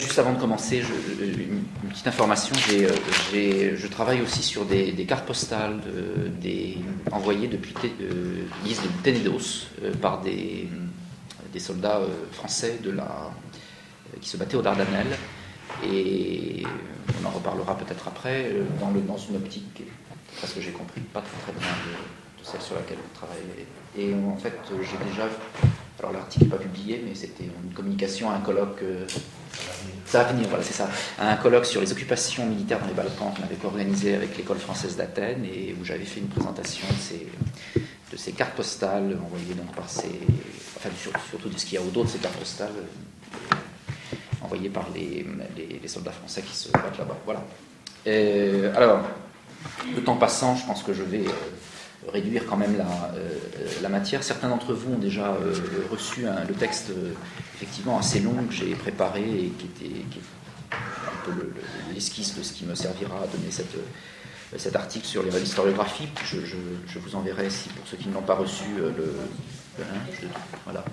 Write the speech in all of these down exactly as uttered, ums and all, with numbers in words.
Juste avant de commencer, je, une, une petite information, j'ai, j'ai, je travaille aussi sur des, des cartes postales de, des, envoyées depuis euh, l'île de Tenedos euh, par des, des soldats euh, français de la, euh, qui se battaient aux Dardanelles. Et on en reparlera peut-être après, euh, dans, le, dans une optique, parce que j'ai compris, pas très très loin de, de celle sur laquelle on travaille. Et en fait, j'ai déjà... Alors l'article n'est pas publié, mais c'était une communication à un colloque... Euh, ça va venir, voilà, c'est ça. À un colloque sur les occupations militaires dans les Balkans qu'on avait co-organisé avec l'école française d'Athènes et où j'avais fait une présentation de ces, de ces cartes postales envoyées donc par ces... Enfin, surtout de ce qu'il y a au dos de ces cartes postales euh, envoyées par les, les, les soldats français qui se battent là-bas. Voilà. Euh, alors, le temps passant, je pense que je vais... Euh, réduire quand même la, euh, la matière. Certains d'entre vous ont déjà euh, reçu un, le texte euh, effectivement assez long que j'ai préparé et qui était, qui est un peu le, le, l'esquisse de ce qui me servira à donner cette, euh, cet article sur l'historiographie. Je, je, je vous enverrai, si pour ceux qui ne l'ont pas reçu, euh, le, le hein, je, voilà.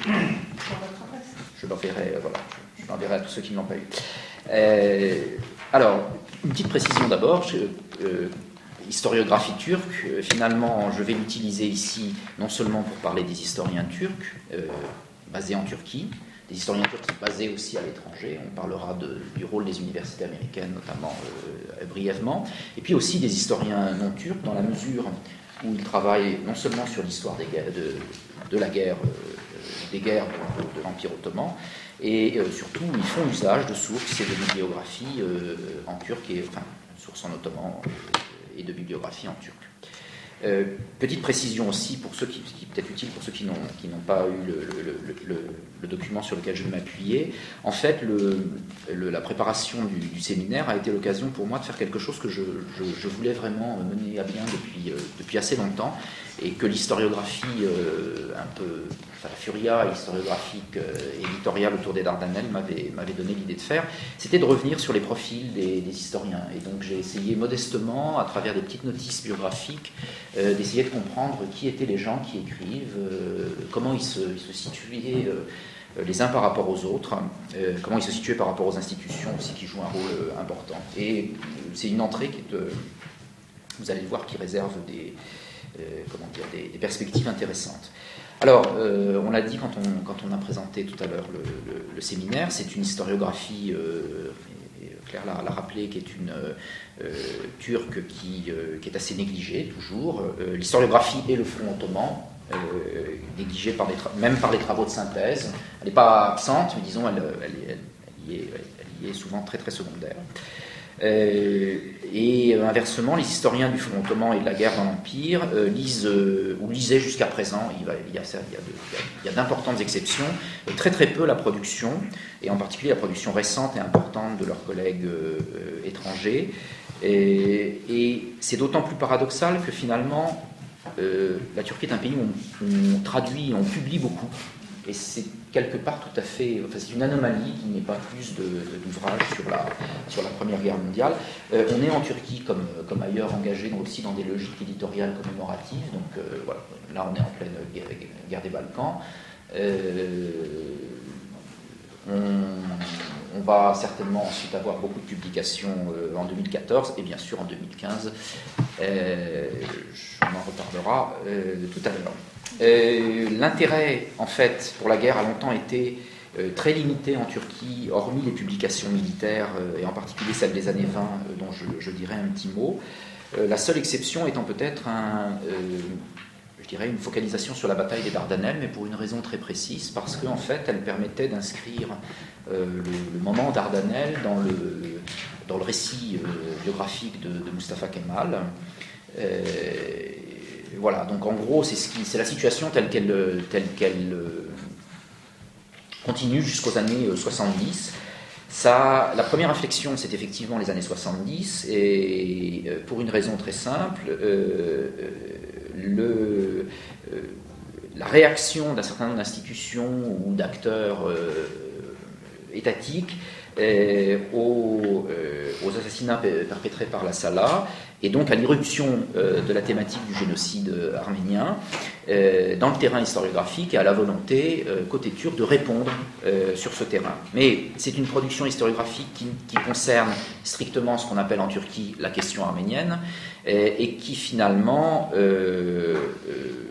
Je l'enverrai, euh, voilà, je, je l'enverrai à tous ceux qui ne l'ont pas eu. Euh, alors, une petite précision d'abord. Je, euh, Historiographie turque, euh, finalement, je vais l'utiliser ici non seulement pour parler des historiens turcs euh, basés en Turquie, des historiens turcs basés aussi à l'étranger, on parlera de, du rôle des universités américaines notamment euh, brièvement, et puis aussi des historiens non turcs dans la mesure où ils travaillent non seulement sur l'histoire des guerres, de, de la guerre, euh, des guerres de, de l'Empire ottoman, et euh, surtout ils font usage de sources et de bibliographies euh, en turc, et, enfin, sources en ottoman, euh, et de bibliographie en turc. Euh, petite précision aussi, pour ceux qui, qui peut-être utile pour ceux qui n'ont, qui n'ont pas eu le, le, le, le, le document sur lequel je vais m'appuyer. En fait, le, le, la préparation du, du séminaire a été l'occasion pour moi de faire quelque chose que je, je, je voulais vraiment mener à bien depuis, euh, depuis assez longtemps, et que l'historiographie euh, un peu, enfin la furia historiographique euh, éditoriale autour des Dardanelles m'avait, m'avait donné l'idée de faire, c'était de revenir sur les profils des, des historiens. Et donc j'ai essayé modestement, à travers des petites notices biographiques, euh, d'essayer de comprendre qui étaient les gens qui écrivent, euh, comment ils se, ils se situaient euh, les uns par rapport aux autres, euh, comment ils se situaient par rapport aux institutions aussi qui jouent un rôle euh, important. Et c'est une entrée qui est, euh, vous allez le voir, qui réserve des... Euh, comment dire, des, des perspectives intéressantes. Alors, euh, on l'a dit quand on, quand on a présenté tout à l'heure le, le, le séminaire, c'est une historiographie, euh, et, et Claire l'a, l'a rappelé, qui est une euh, turque qui, euh, qui est assez négligée, toujours. Euh, l'historiographie et le front ottoman, euh, négligée par les tra- même par les travaux de synthèse. Elle n'est pas absente, mais disons, elle, elle, elle, elle, y est, elle y est souvent très très secondaire. Euh, et euh, inversement, les historiens du front ottoman et de la guerre dans l'Empire euh, lisent, euh, ou lisaient jusqu'à présent, il, va, il, y a, il, y a de, il y a d'importantes exceptions, euh, très très peu la production, et en particulier la production récente et importante de leurs collègues euh, euh, étrangers. Et, et c'est d'autant plus paradoxal que finalement, euh, la Turquie est un pays où on, on traduit, on publie beaucoup. Et c'est quelque part tout à fait... Enfin, c'est une anomalie qu'il n'y ait pas plus de, de, d'ouvrages sur la, sur la Première Guerre mondiale. Euh, on est en Turquie, comme, comme ailleurs, engagé aussi dans des logiques éditoriales commémoratives. Donc euh, voilà, là on est en pleine guerre, guerre des Balkans. Euh, on, on va certainement ensuite avoir beaucoup de publications euh, en deux mille quatorze et bien sûr en deux mille quinze. Euh, on en reparlera euh, tout à l'heure. Euh, l'intérêt, en fait, pour la guerre a longtemps été euh, très limité en Turquie, hormis les publications militaires, euh, et en particulier celles des années vingt, euh, dont je, je dirais un petit mot. Euh, la seule exception étant peut-être un, euh, je dirais une focalisation sur la bataille des Dardanelles, mais pour une raison très précise, parce qu'en fait, elle permettait d'inscrire euh, le, le moment Dardanelles dans le, dans le récit euh, biographique de, de Mustafa Kemal. Euh, Voilà, donc en gros, c'est, ce qui, c'est la situation telle qu'elle, telle qu'elle euh, continue jusqu'aux années euh, soixante-dix. Ça, la première inflexion, c'est effectivement les années soixante-dix, et euh, pour une raison très simple, euh, le, euh, la réaction d'un certain nombre d'institutions ou d'acteurs euh, étatiques euh, aux, euh, aux assassinats perpétrés par la Sala, et donc à l'irruption euh, de la thématique du génocide arménien, euh, dans le terrain historiographique et à la volonté, euh, côté turc, de répondre euh, sur ce terrain. Mais c'est une production historiographique qui, qui concerne strictement ce qu'on appelle en Turquie la question arménienne, et, et qui finalement euh, euh,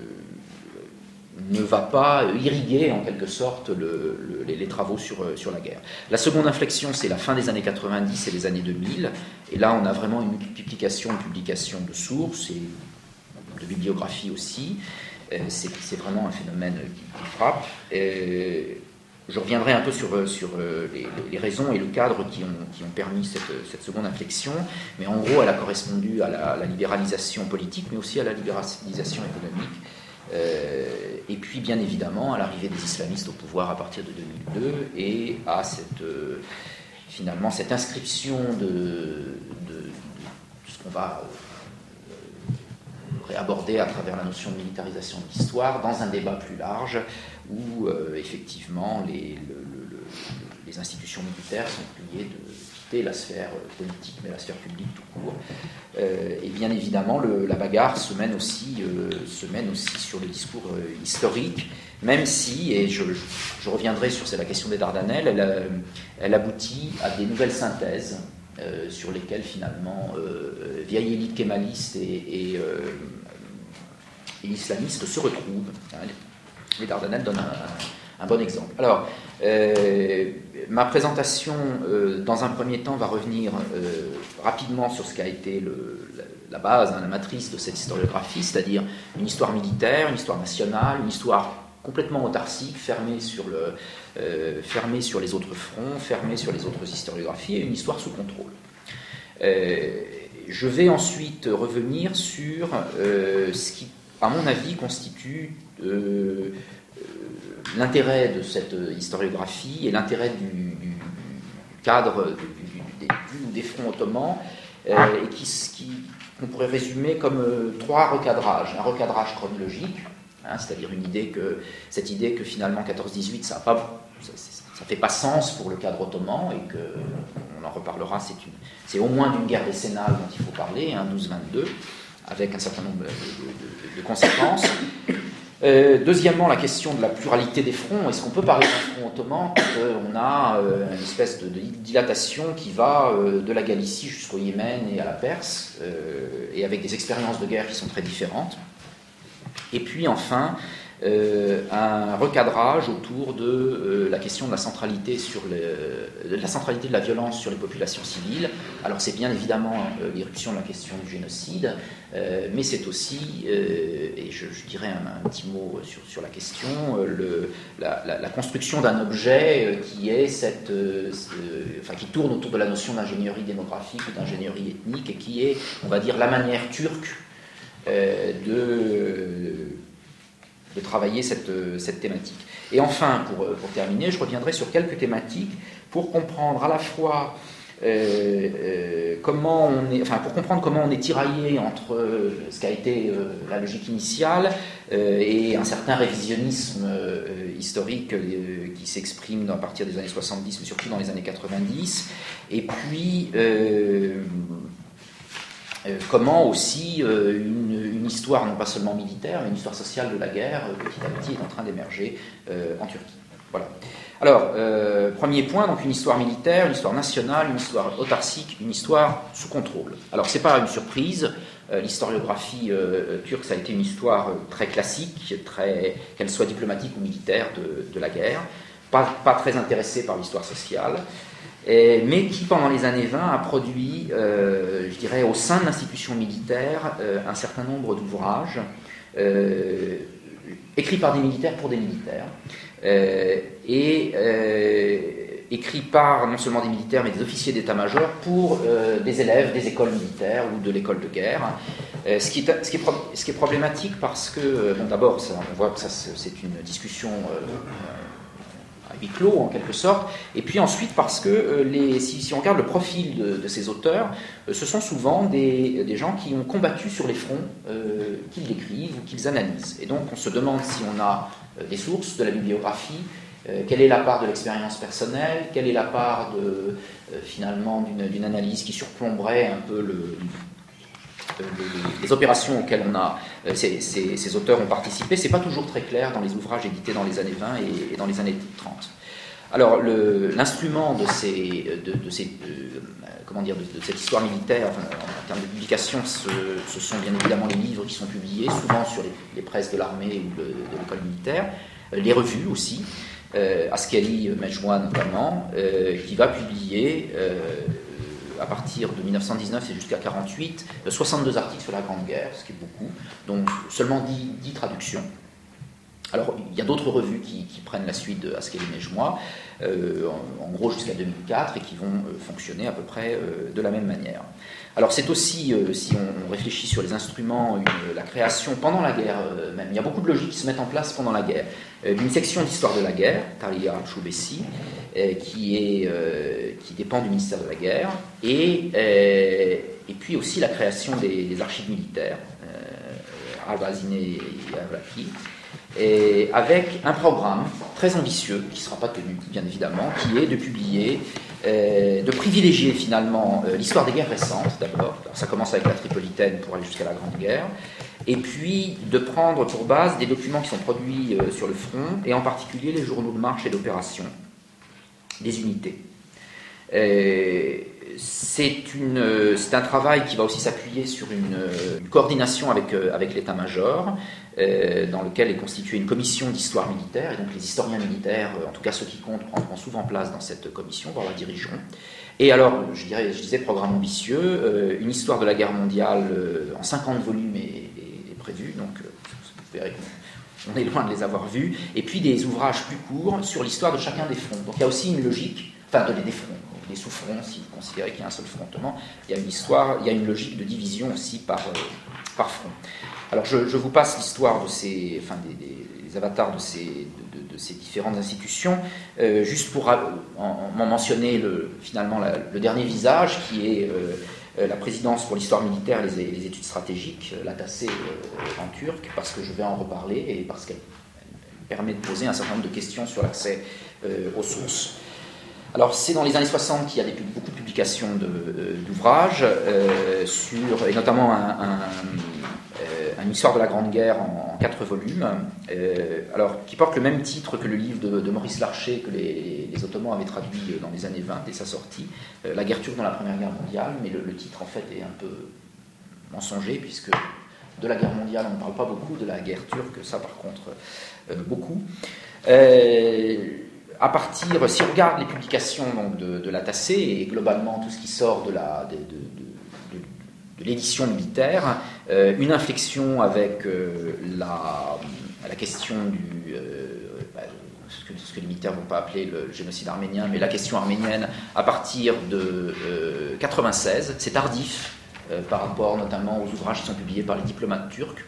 ne va pas irriguer en quelque sorte le, le, les, les travaux sur, sur la guerre. La seconde inflexion, c'est la fin des années quatre-vingt-dix et les années deux mille, et là on a vraiment une multiplication de publications de sources et de bibliographie aussi. C'est, c'est vraiment un phénomène qui, qui frappe. Et je reviendrai un peu sur, sur les, les raisons et le cadre qui ont, qui ont permis cette, cette seconde inflexion, mais en gros elle a correspondu à la, la libéralisation politique, mais aussi à la libéralisation économique. Euh, et puis bien évidemment à l'arrivée des islamistes au pouvoir à partir de deux mille deux et à cette, euh, finalement cette inscription de, de, de ce qu'on va euh, réaborder à travers la notion de militarisation de l'histoire dans un débat plus large où euh, effectivement les, le, le, le, les institutions militaires sont priées de quitter la sphère politique mais la sphère publique tout court. Euh, et bien évidemment, le, la bagarre se mène, aussi, euh, se mène aussi sur le discours euh, historique, même si, et je, je reviendrai sur c'est la question des Dardanelles, elle, euh, elle aboutit à des nouvelles synthèses euh, sur lesquelles finalement euh, vieille élite kémaliste et, et, euh, et islamiste se retrouvent. Hein, les Dardanelles donnent un, un bon exemple. Alors, euh, ma présentation, euh, dans un premier temps, va revenir euh, rapidement sur ce qu'a été le, la, la base, hein, la matrice de cette historiographie, c'est-à-dire une histoire militaire, une histoire nationale, une histoire complètement autarcique, fermée sur, le, euh, fermée sur les autres fronts, fermée sur les autres historiographies, et une histoire sous contrôle. Euh, je vais ensuite revenir sur euh, ce qui, à mon avis, constitue euh, l'intérêt de cette historiographie et l'intérêt du, du cadre du, du, des, du, des fronts ottomans, euh, et qui, qui, qu'on pourrait résumer comme euh, trois recadrages. Un recadrage chronologique, hein, c'est-à-dire une idée que, cette idée que finalement quatorze dix-huit, ça ne fait pas sens pour le cadre ottoman, et que, on en reparlera, c'est, une, c'est au moins d'une guerre décennale dont il faut parler, hein, douze vingt-deux, avec un certain nombre de, de, de, de conséquences. Euh, deuxièmement, la question de la pluralité des fronts. Est-ce qu'on peut parler d'un front ottoman quand euh, on a euh, une espèce de, de dilatation qui va euh, de la Galicie jusqu'au Yémen et à la Perse, euh, et avec des expériences de guerre qui sont très différentes. Et puis enfin, euh, un recadrage autour de euh, la question de la centralité sur le, de la centralité de la violence sur les populations civiles. Alors c'est bien évidemment euh, l'irruption de la question du génocide, euh, mais c'est aussi, euh, et je, je dirais un, un petit mot sur, sur la question, euh, le, la, la, la construction d'un objet euh, qui est cette, euh, euh, enfin qui tourne autour de la notion d'ingénierie démographique ou d'ingénierie ethnique, et qui est, on va dire, la manière turque euh, de de travailler cette, cette thématique. Et enfin, pour, pour terminer, je reviendrai sur quelques thématiques pour comprendre à la fois euh, euh, comment on est, enfin pour comprendre comment on est tiraillé entre euh, ce qu'a été euh, la logique initiale euh, et un certain révisionnisme euh, historique euh, qui s'exprime à partir des années soixante-dix, mais surtout dans les années quatre-vingt-dix, et puis euh, Euh, comment aussi euh, une, une histoire non pas seulement militaire, mais une histoire sociale de la guerre, euh, petit à petit, est en train d'émerger euh, en Turquie. Voilà. Alors, euh, premier point, donc une histoire militaire, une histoire nationale, une histoire autarcique, une histoire sous contrôle. Alors, c'est pas une surprise, euh, l'historiographie euh, turque, ça a été une histoire très classique, très, qu'elle soit diplomatique ou militaire, de, de la guerre, pas, pas très intéressée par l'histoire sociale. Et, mais qui, pendant les années vingt, a produit, euh, je dirais, au sein de l'institution militaire, euh, un certain nombre d'ouvrages euh, écrits par des militaires pour des militaires, euh, et euh, écrits par non seulement des militaires, mais des officiers d'état-major pour euh, des élèves des écoles militaires ou de l'école de guerre. Euh, ce, qui est, ce, qui est pro- ce qui est problématique parce que, bon, d'abord, ça, on voit que ça, c'est une discussion Euh, à huis clos en quelque sorte, et puis ensuite parce que euh, les, si, si on regarde le profil de, de ces auteurs, euh, ce sont souvent des, des gens qui ont combattu sur les fronts euh, qu'ils écrivent ou qu'ils analysent. Et donc on se demande si on a euh, des sources, de la bibliographie, euh, quelle est la part de l'expérience personnelle, quelle est la part de, euh, finalement d'une, d'une analyse qui surplomberait un peu le, les, les opérations auxquelles on a, ces, ces, ces auteurs ont participé, c'est pas toujours très clair dans les ouvrages édités dans les années vingt et, et dans les années trente. Alors, l'instrument de, ces, de, de, ces, de, comment dire, de, de cette histoire militaire, enfin, en termes de publication, ce, ce sont bien évidemment les livres qui sont publiés, souvent sur les, les presses de l'armée ou de, de l'école militaire, les revues aussi, euh, Askeri Mejmoua notamment, euh, qui va publier, euh, à partir de mille neuf cent dix-neuf et jusqu'à mille neuf cent quarante-huit, soixante-deux articles sur la Grande Guerre, ce qui est beaucoup, donc seulement dix, dix traductions. Alors, il y a d'autres revues qui, qui prennent la suite de Askeri Mejmoua, euh, en, en gros jusqu'à deux mille quatre, et qui vont euh, fonctionner à peu près euh, de la même manière. Alors, c'est aussi, euh, si on, on réfléchit sur les instruments, une, la création pendant la guerre euh, même. Il y a beaucoup de logiques qui se mettent en place pendant la guerre. Euh, une section d'histoire de la guerre, Taria Choubessi, euh, qui, est, euh, qui dépend du ministère de la Guerre, et, euh, et puis aussi la création des, des archives militaires, euh, Al-Bazine et Al-Waki, et avec un programme très ambitieux, qui ne sera pas tenu, bien évidemment, qui est de publier, euh, de privilégier finalement euh, l'histoire des guerres récentes, d'abord. Alors, ça commence avec la Tripolitaine pour aller jusqu'à la Grande Guerre, et puis de prendre pour base des documents qui sont produits euh, sur le front, et en particulier les journaux de marche et d'opération des unités. Euh, c'est, une, c'est un travail qui va aussi s'appuyer sur une, une coordination avec, avec l'état-major, euh, dans lequel est constituée une commission d'histoire militaire, et donc les historiens militaires, en tout cas ceux qui comptent, prendront souvent place dans cette commission, voire la dirigeront. Et alors, je, dirais, je disais, programme ambitieux, euh, une histoire de la guerre mondiale euh, en cinquante volumes est, est, est prévue, donc euh, vous verrez qu'on est loin de les avoir vus, et puis des ouvrages plus courts sur l'histoire de chacun des fronts. Donc il y a aussi une logique, enfin de, des fronts, des sous-fronts, si vous considérez qu'il y a un seul frontement, il y a une histoire, il y a une logique de division aussi par, euh, par front. Alors je, je vous passe l'histoire de ces, enfin des, des, des avatars de ces, de, de, de ces différentes institutions, euh, juste pour en, en mentionner le, finalement la, le dernier visage, qui est euh, la présidence pour l'histoire militaire et les, les études stratégiques, l'A T A C euh, en turc, parce que je vais en reparler et parce qu'elle permet de poser un certain nombre de questions sur l'accès euh, aux sources. Alors, c'est dans les années soixante qu'il y a des, beaucoup de publications de, euh, d'ouvrages, euh, sur, et notamment un, un, euh, une histoire de la Grande Guerre en, en quatre volumes, euh, alors, qui porte le même titre que le livre de, de Maurice Larcher, que les, les Ottomans avaient traduit dans les années vingt dès sa sortie, euh, La guerre turque dans la Première Guerre mondiale, mais le, le titre, en fait, est un peu mensonger, puisque de la guerre mondiale, on ne parle pas beaucoup, de la guerre turque, ça, par contre, euh, beaucoup. Euh, À partir, si on regarde les publications donc, de, de l'A T A C et globalement tout ce qui sort de, la, de, de, de, de l'édition militaire, euh, une inflexion avec euh, la, la question du, euh, bah, ce, que, ce que les militaires ne vont pas appeler le génocide arménien, mais la question arménienne à partir de euh, quatre-vingt-seize, c'est tardif euh, par rapport notamment aux ouvrages qui sont publiés par les diplomates turcs.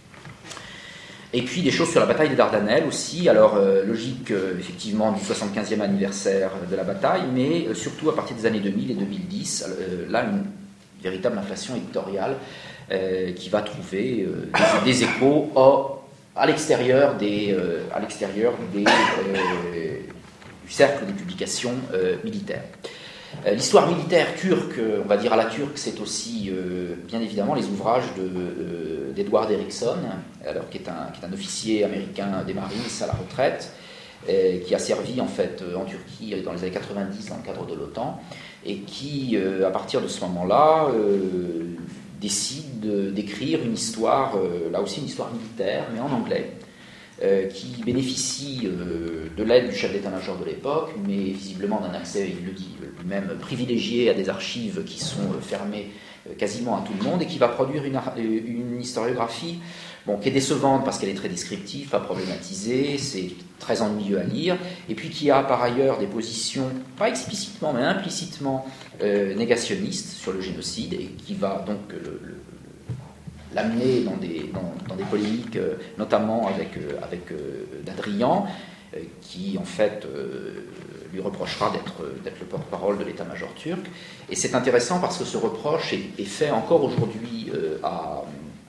Et puis des choses sur la bataille des Dardanelles aussi, alors euh, logique euh, effectivement du soixante-quinzième anniversaire de la bataille, mais euh, surtout à partir des années deux mille et deux mille dix, euh, là une véritable inflation éditoriale euh, qui va trouver euh, des, des échos au, à l'extérieur, des, euh, à l'extérieur des, euh, du cercle des publications euh, militaires. Euh, l'histoire militaire turque, on va dire à la turque, c'est aussi euh, bien évidemment les ouvrages de, euh, d'Edward Erickson, alors, qui, est un, qui est un officier américain des Marines à la retraite, euh, qui a servi en fait en Turquie dans les années quatre-vingt-dix dans le cadre de l'OTAN, et qui, euh, à partir de ce moment-là, euh, décide de, d'écrire une histoire, euh, là aussi une histoire militaire, mais en anglais, Euh, qui bénéficie euh, de l'aide du chef d'état-major de l'époque, mais visiblement d'un accès, il le dit lui-même, privilégié à des archives qui sont euh, fermées euh, quasiment à tout le monde, et qui va produire une, une historiographie bon, qui est décevante parce qu'elle est très descriptive, pas problématisée, c'est très ennuyeux à lire, et puis qui a par ailleurs des positions, pas explicitement, mais implicitement euh, négationnistes sur le génocide, et qui va donc le, le l'amener dans des, dans, dans des polémiques, euh, notamment avec, euh, avec euh, Dadrian, euh, qui en fait euh, lui reprochera d'être, d'être le porte-parole de l'état-major turc. Et c'est intéressant parce que ce reproche est, est fait encore aujourd'hui euh, à,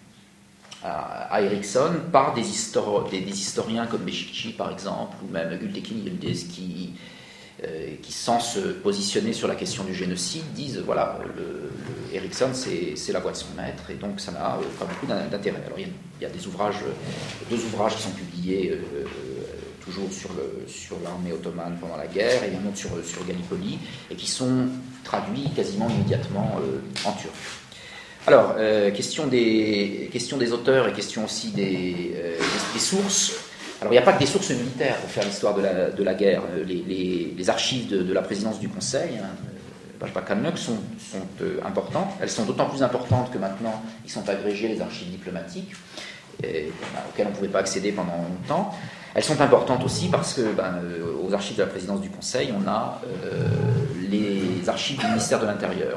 à, à Erickson par des, histori- des, des historiens comme Beşikçi par exemple, ou même Gültekin Yıldız, qui euh, qui, sans se positionner sur la question du génocide, disent voilà, le, le Erickson, c'est, c'est la voie de son maître, et donc ça n'a pas beaucoup d'intérêt. Alors il y a, il y a des ouvrages, deux ouvrages qui sont publiés euh, toujours sur, le, sur l'armée ottomane pendant la guerre, et un autre sur, sur Gallipoli, et qui sont traduits quasiment immédiatement euh, en turc. Alors, euh, question, des, question des auteurs et question aussi des, euh, des, des sources. Alors, il n'y a pas que des sources militaires pour faire l'histoire de la, de la guerre. Les, les, les archives de, de la présidence du Conseil, hein, Başbakanlık, sont, sont euh, importantes. Elles sont d'autant plus importantes que maintenant, ils sont agrégés les archives diplomatiques, et, ben, auxquelles on ne pouvait pas accéder pendant longtemps. Elles sont importantes aussi parce que, ben, euh, aux archives de la présidence du Conseil, on a euh, les archives du ministère de l'Intérieur.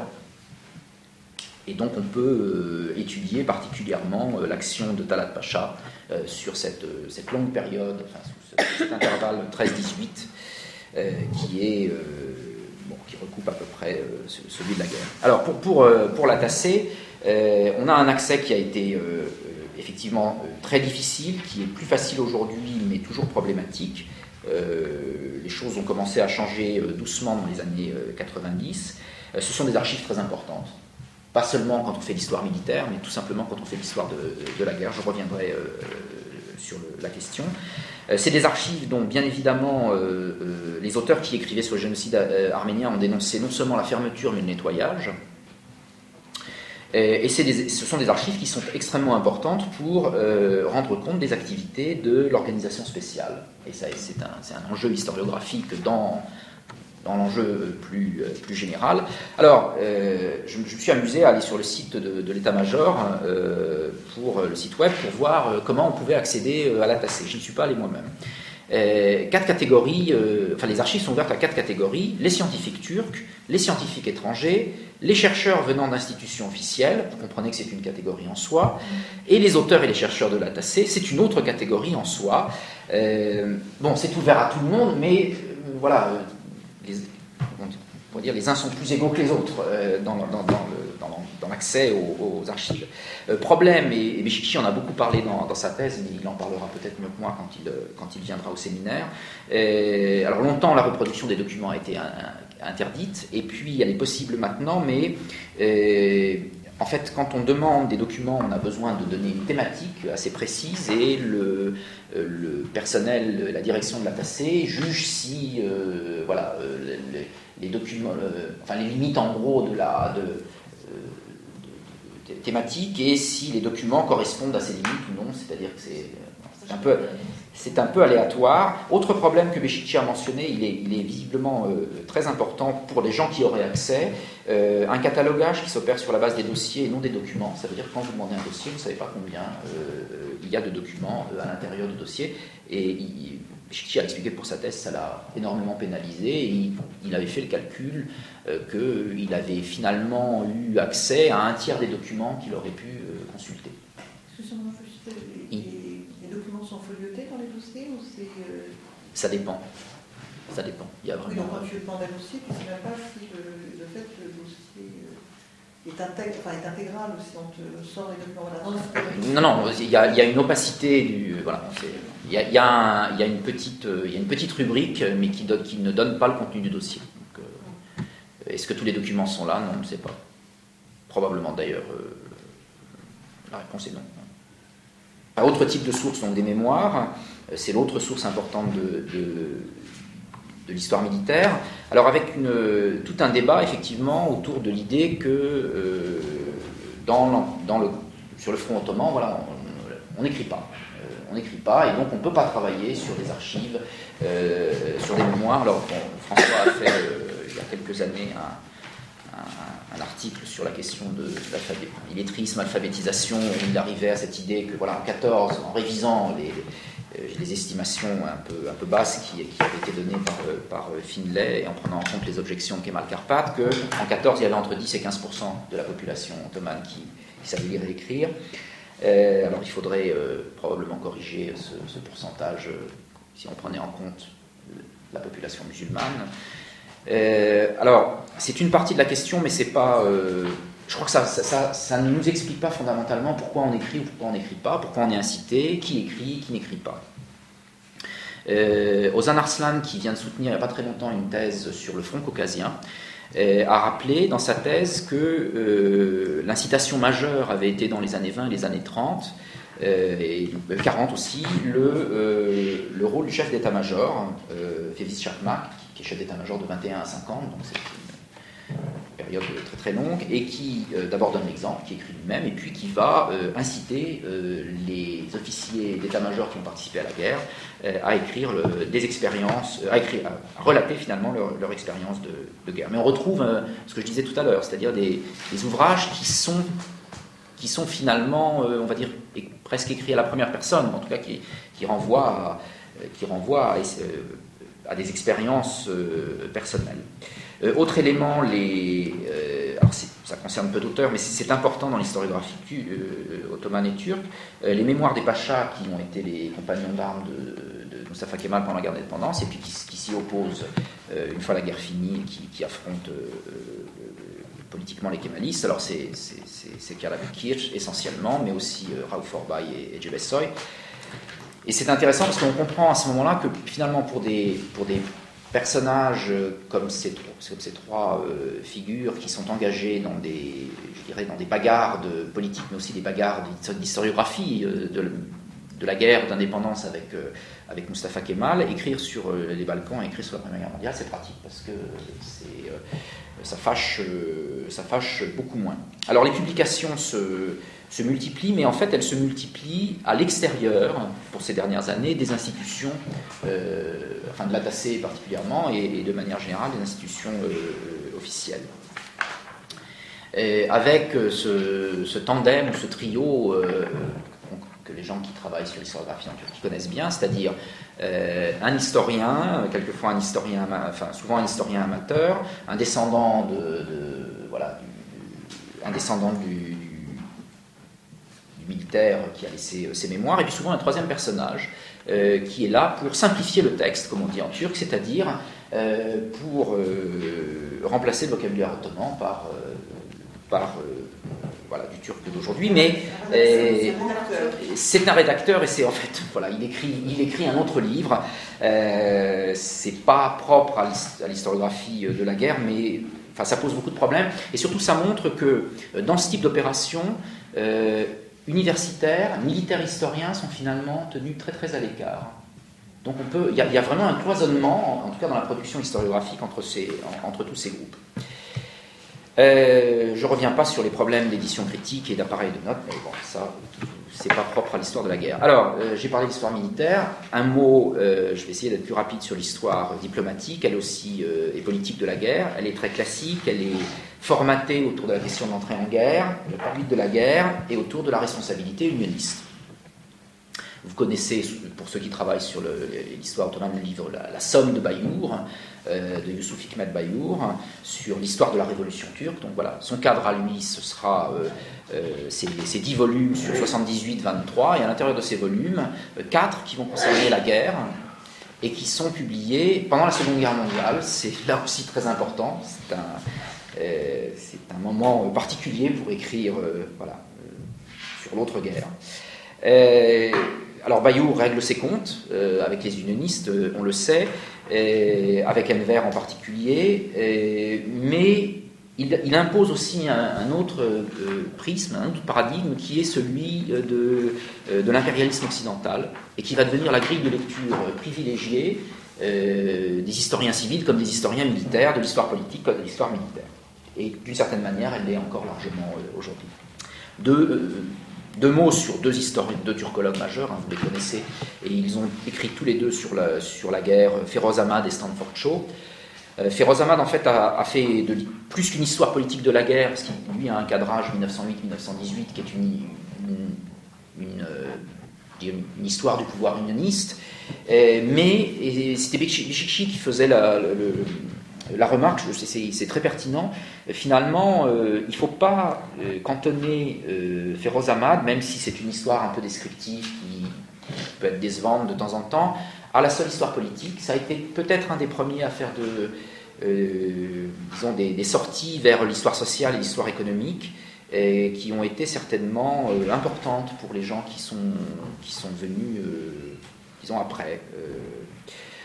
Et donc on peut euh, étudier particulièrement euh, l'action de Talat Pacha euh, sur cette, euh, cette longue période, enfin sur ce, cet intervalle treize dix-huit, euh, qui est euh, bon, qui recoupe à peu près euh, celui de la guerre. Alors pour, pour, euh, pour la tasser, euh, on a un accès qui a été euh, effectivement euh, très difficile, qui est plus facile aujourd'hui mais toujours problématique. Euh, les choses ont commencé à changer euh, doucement dans les années euh, quatre-vingt-dix. Euh, ce sont des archives très importantes. Pas seulement quand on fait l'histoire militaire, mais tout simplement quand on fait l'histoire de, de, de la guerre. Je reviendrai euh, sur le, la question. Euh, c'est des archives dont, bien évidemment, euh, euh, les auteurs qui écrivaient sur le génocide euh, arménien ont dénoncé non seulement la fermeture, mais le nettoyage. Et, et c'est des, ce sont des archives qui sont extrêmement importantes pour euh, rendre compte des activités de l'organisation spéciale. Et ça, c'est un, c'est un enjeu historiographique dans... dans l'enjeu plus, plus général. Alors, euh, je, je me suis amusé à aller sur le site de, de l'état-major, euh, pour le site web, pour voir comment on pouvait accéder à la tassée. Je ne suis pas allé moi-même. Euh, quatre catégories, euh, enfin les archives sont ouvertes à quatre catégories: les scientifiques turcs, les scientifiques étrangers, les chercheurs venant d'institutions officielles, vous comprenez que c'est une catégorie en soi, et les auteurs et les chercheurs de la tassée, c'est une autre catégorie en soi. Euh, bon, c'est ouvert à tout le monde, mais euh, voilà... Euh, Les, on pourrait dire, les uns sont plus égaux que les autres euh, dans, dans, dans, le, dans, dans l'accès aux, aux archives. Euh, problème, et, et Beşiktaş en a beaucoup parlé dans, dans sa thèse, mais il en parlera peut-être mieux que moi quand il, quand il viendra au séminaire. Euh, alors longtemps, la reproduction des documents a été un, un, interdite, et puis elle est possible maintenant, mais euh, en fait, quand on demande des documents, on a besoin de donner une thématique assez précise, et le, le personnel, la direction de la tassée juge si euh, voilà, euh, les, les documents, euh, enfin les limites en gros de la de, euh, de, de, de thématique, et si les documents correspondent à ces limites ou non, c'est-à-dire que c'est, c'est un peu c'est un peu aléatoire. Autre problème que Beşiktaş a mentionné, il est, il est visiblement euh, très important pour les gens qui auraient accès, euh, un catalogage qui s'opère sur la base des dossiers et non des documents. Ça veut dire que quand vous demandez un dossier, vous ne savez pas combien euh, il y a de documents euh, à l'intérieur du dossier. Et il, Beşiktaş a expliqué que pour sa thèse, ça l'a énormément pénalisé, et il, il avait fait le calcul euh, qu'il avait finalement eu accès à un tiers des documents qu'il aurait pu euh, consulter. Excusez-moi, juste, les, les, les documents sont foliotés dans les dossiers ou c'est... Euh... Ça dépend. Ça dépend. Il y a vraiment... Oui, donc quand tu demandes un dossier, tu ne sais même pas si le, le fait que le dossier est, intègre, enfin, est intégral, ou si on te sort les documents à la... Non, non, il y a, il y a une opacité du... Voilà, c'est, il, y a, il, y a un, il y a une petite, il y a une petite rubrique, mais qui, donne, qui ne donne pas le contenu du dossier. Donc, euh, est-ce que tous les documents sont là? Non, on ne sait pas. Probablement, d'ailleurs, euh, la réponse est non. Un autre type de source, donc des mémoires, c'est l'autre source importante de, de, de l'histoire militaire. Alors avec une, tout un débat effectivement autour de l'idée que euh, dans, dans le, sur le front ottoman, voilà, on n'écrit pas. Euh, on n'écrit pas, et donc on ne peut pas travailler sur des archives, euh, sur des mémoires. Alors bon, François a fait euh, il y a quelques années un... Un, un article sur la question de l'illettrisme, alphabétisation, où il arrivait à cette idée que, voilà, en quatorze, en révisant les, les estimations un peu, un peu basses qui, qui avaient été données par, par Finlay, et en prenant en compte les objections de Kemal Karpat, qu'en quatorze, il y avait entre dix et quinze pour cent de la population ottomane qui, qui savait lire et écrire. Euh, alors il faudrait euh, probablement corriger ce, ce pourcentage euh, si on prenait en compte la population musulmane. Euh, alors, c'est une partie de la question, mais c'est pas. Euh, je crois que ça, ça, ça, ça ne nous explique pas fondamentalement pourquoi on écrit ou pourquoi on n'écrit pas, pourquoi on est incité, qui écrit, qui n'écrit pas. Euh, Ozan Arslan, qui vient de soutenir il n'y a pas très longtemps une thèse sur le front caucasien, euh, a rappelé dans sa thèse que euh, l'incitation majeure avait été dans les années vingt et les années trente, euh, et quarante aussi, le, euh, le rôle du chef d'état-major, euh, Fevzi Chakmak, qui est chef d'état-major de vingt et un à cinquante, donc c'est une période très très longue, et qui euh, d'abord donne l'exemple, qui écrit lui-même, et puis qui va euh, inciter euh, les officiers d'état-major qui ont participé à la guerre euh, à écrire le, des expériences, à, écrire, à relater finalement leur, leur expérience de, de guerre. Mais on retrouve euh, ce que je disais tout à l'heure, c'est-à-dire des, des ouvrages qui sont, qui sont finalement, euh, on va dire, presque écrits à la première personne, en tout cas qui, qui renvoient à, qui renvoient à, euh, à des expériences euh, personnelles. Euh, autre élément, les, euh, alors ça concerne peu d'auteurs, mais c'est, c'est important dans l'historiographie tu, euh, ottomane et turque, euh, les mémoires des pachas qui ont été les compagnons d'armes de, de Mustafa Kemal pendant la guerre d'indépendance, et puis qui, qui s'y opposent euh, une fois la guerre finie, et qui, qui affrontent euh, euh, politiquement les kémalistes. Alors c'est, c'est, c'est, c'est Karabekir essentiellement, mais aussi euh, Raouf Orbay et, et Cebesoy. Et c'est intéressant parce qu'on comprend à ce moment-là que finalement pour des, pour des personnages comme ces, comme ces trois euh, figures qui sont engagés dans des, je dirais, dans des bagarres de politique, mais aussi des bagarres d'historiographie euh, de, de la guerre d'indépendance avec, euh, avec Mustafa Kemal, écrire sur euh, les Balkans, écrire sur la Première Guerre mondiale, c'est pratique parce que c'est, euh, ça, fâche, euh, ça fâche beaucoup moins. Alors les publications se... se multiplient, mais en fait, elles se multiplient à l'extérieur, pour ces dernières années, des institutions, euh, enfin de l'A T A C particulièrement, et, et de manière générale, des institutions euh, officielles. Et avec ce, ce tandem, ce trio, euh, que les gens qui travaillent sur l'historiographie en Turquie connaissent bien, c'est-à-dire euh, un historien, quelquefois un historien, enfin souvent un historien amateur, un descendant de, de voilà, du, un descendant du militaire qui a laissé ses mémoires, et puis souvent un troisième personnage euh, qui est là pour simplifier le texte, comme on dit en turc, c'est-à-dire euh, pour euh, remplacer le vocabulaire ottoman par, euh, par euh, voilà, du turc d'aujourd'hui, mais euh, c'est un rédacteur et c'est en fait, voilà, il écrit, il écrit un autre livre, euh, c'est pas propre à l'historiographie de la guerre, mais enfin, ça pose beaucoup de problèmes, et surtout ça montre que dans ce type d'opération, euh, universitaires, militaires, historiens sont finalement tenus très très à l'écart. Donc on peut, il y, y a vraiment un cloisonnement, en, en tout cas dans la production historiographique, entre, ces, en, entre tous ces groupes. Euh, je ne reviens pas sur les problèmes d'édition critique et d'appareil de notes, mais bon, ça, c'est pas propre à l'histoire de la guerre. Alors, euh, j'ai parlé d'histoire militaire. Un mot, euh, je vais essayer d'être plus rapide sur l'histoire diplomatique, elle aussi euh, est politique de la guerre. Elle est très classique, elle est formatée autour de la question de l'entrée en guerre, le conduite de la guerre, et autour de la responsabilité unioniste. Vous connaissez, pour ceux qui travaillent sur le, l'histoire ottomane, le livre La, la Somme de Bayour, euh, de Yusuf Hikmet Bayour, sur l'histoire de la Révolution turque. Donc voilà, son cadre à lui, ce sera euh, euh, ces, ces dix volumes sur soixante-dix-huit vingt-trois, et à l'intérieur de ces volumes, euh, quatre qui vont concerner la guerre, et qui sont publiés pendant la Seconde Guerre mondiale. C'est là aussi très important, c'est un, euh, c'est un moment particulier pour écrire euh, voilà, euh, sur l'autre guerre. Euh, Alors Bayour règle ses comptes euh, avec les unionistes, euh, on le sait, euh, avec Enver en particulier, euh, mais il, il impose aussi un, un autre euh, prisme, un autre paradigme qui est celui de, euh, de l'impérialisme occidental, et qui va devenir la grille de lecture privilégiée euh, des historiens civils comme des historiens militaires, de l'histoire politique comme de l'histoire militaire. Et d'une certaine manière, elle l'est encore largement euh, aujourd'hui. De, euh, Deux mots sur deux historiens, deux turcologues majeurs, hein, vous les connaissez, et ils ont écrit tous les deux sur la, sur la guerre, Feroz Ahmad et Stanford Shaw. Euh, Feroz Ahmad, en fait, a, a fait de, plus qu'une histoire politique de la guerre, parce qu'il lui a un cadrage dix-neuf cent huit dix-neuf cent dix-huit qui est une, une, une, euh, une histoire du pouvoir unioniste, euh, mais et c'était Beşiktaş qui faisait la, le, le La remarque, c'est, c'est très pertinent, finalement, euh, il ne faut pas euh, cantonner euh, Feroz Ahmad, même si c'est une histoire un peu descriptive qui peut être décevante de temps en temps, à la seule histoire politique. Ça a été peut-être un des premiers à faire de, euh, disons des, des sorties vers l'histoire sociale et l'histoire économique, et qui ont été certainement euh, importantes pour les gens qui sont, qui sont venus, euh, disons, après. Euh,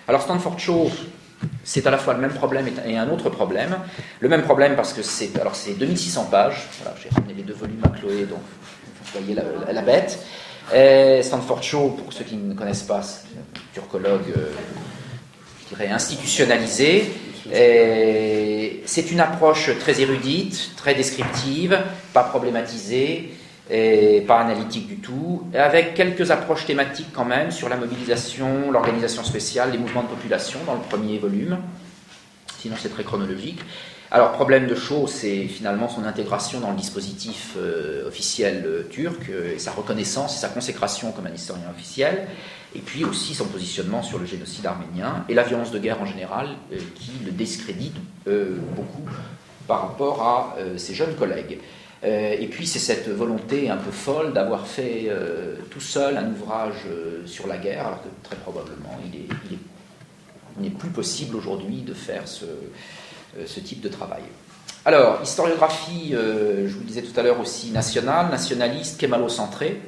Alors Stanford Shaw, c'est à la fois le même problème et un autre problème. Le même problème parce que c'est, alors c'est deux mille six cents pages. Voilà, j'ai ramené les deux volumes à Chloé, donc vous voyez la, la, la bête. Et Stanford Shaw, pour ceux qui ne connaissent pas, c'est un turcologue, euh, je dirais, institutionnalisé. Et c'est une approche très érudite, très descriptive, pas problématisée, et pas analytique du tout, avec quelques approches thématiques quand même sur la mobilisation, l'organisation spéciale, les mouvements de population dans le premier volume. Sinon c'est très chronologique. Alors problème de Shaw, c'est finalement son intégration dans le dispositif euh, officiel euh, turc, euh, et sa reconnaissance et sa consécration comme un historien officiel, et puis aussi son positionnement sur le génocide arménien et la violence de guerre en général, euh, qui le discrédite euh, beaucoup par rapport à euh, ses jeunes collègues. Euh, et puis c'est cette volonté un peu folle d'avoir fait euh, tout seul un ouvrage euh, sur la guerre, alors que très probablement il est, il est, il n'est plus possible aujourd'hui de faire ce, euh, ce type de travail. Alors, historiographie, euh, je vous le disais tout à l'heure aussi, nationale, nationaliste, kémalo-centrée.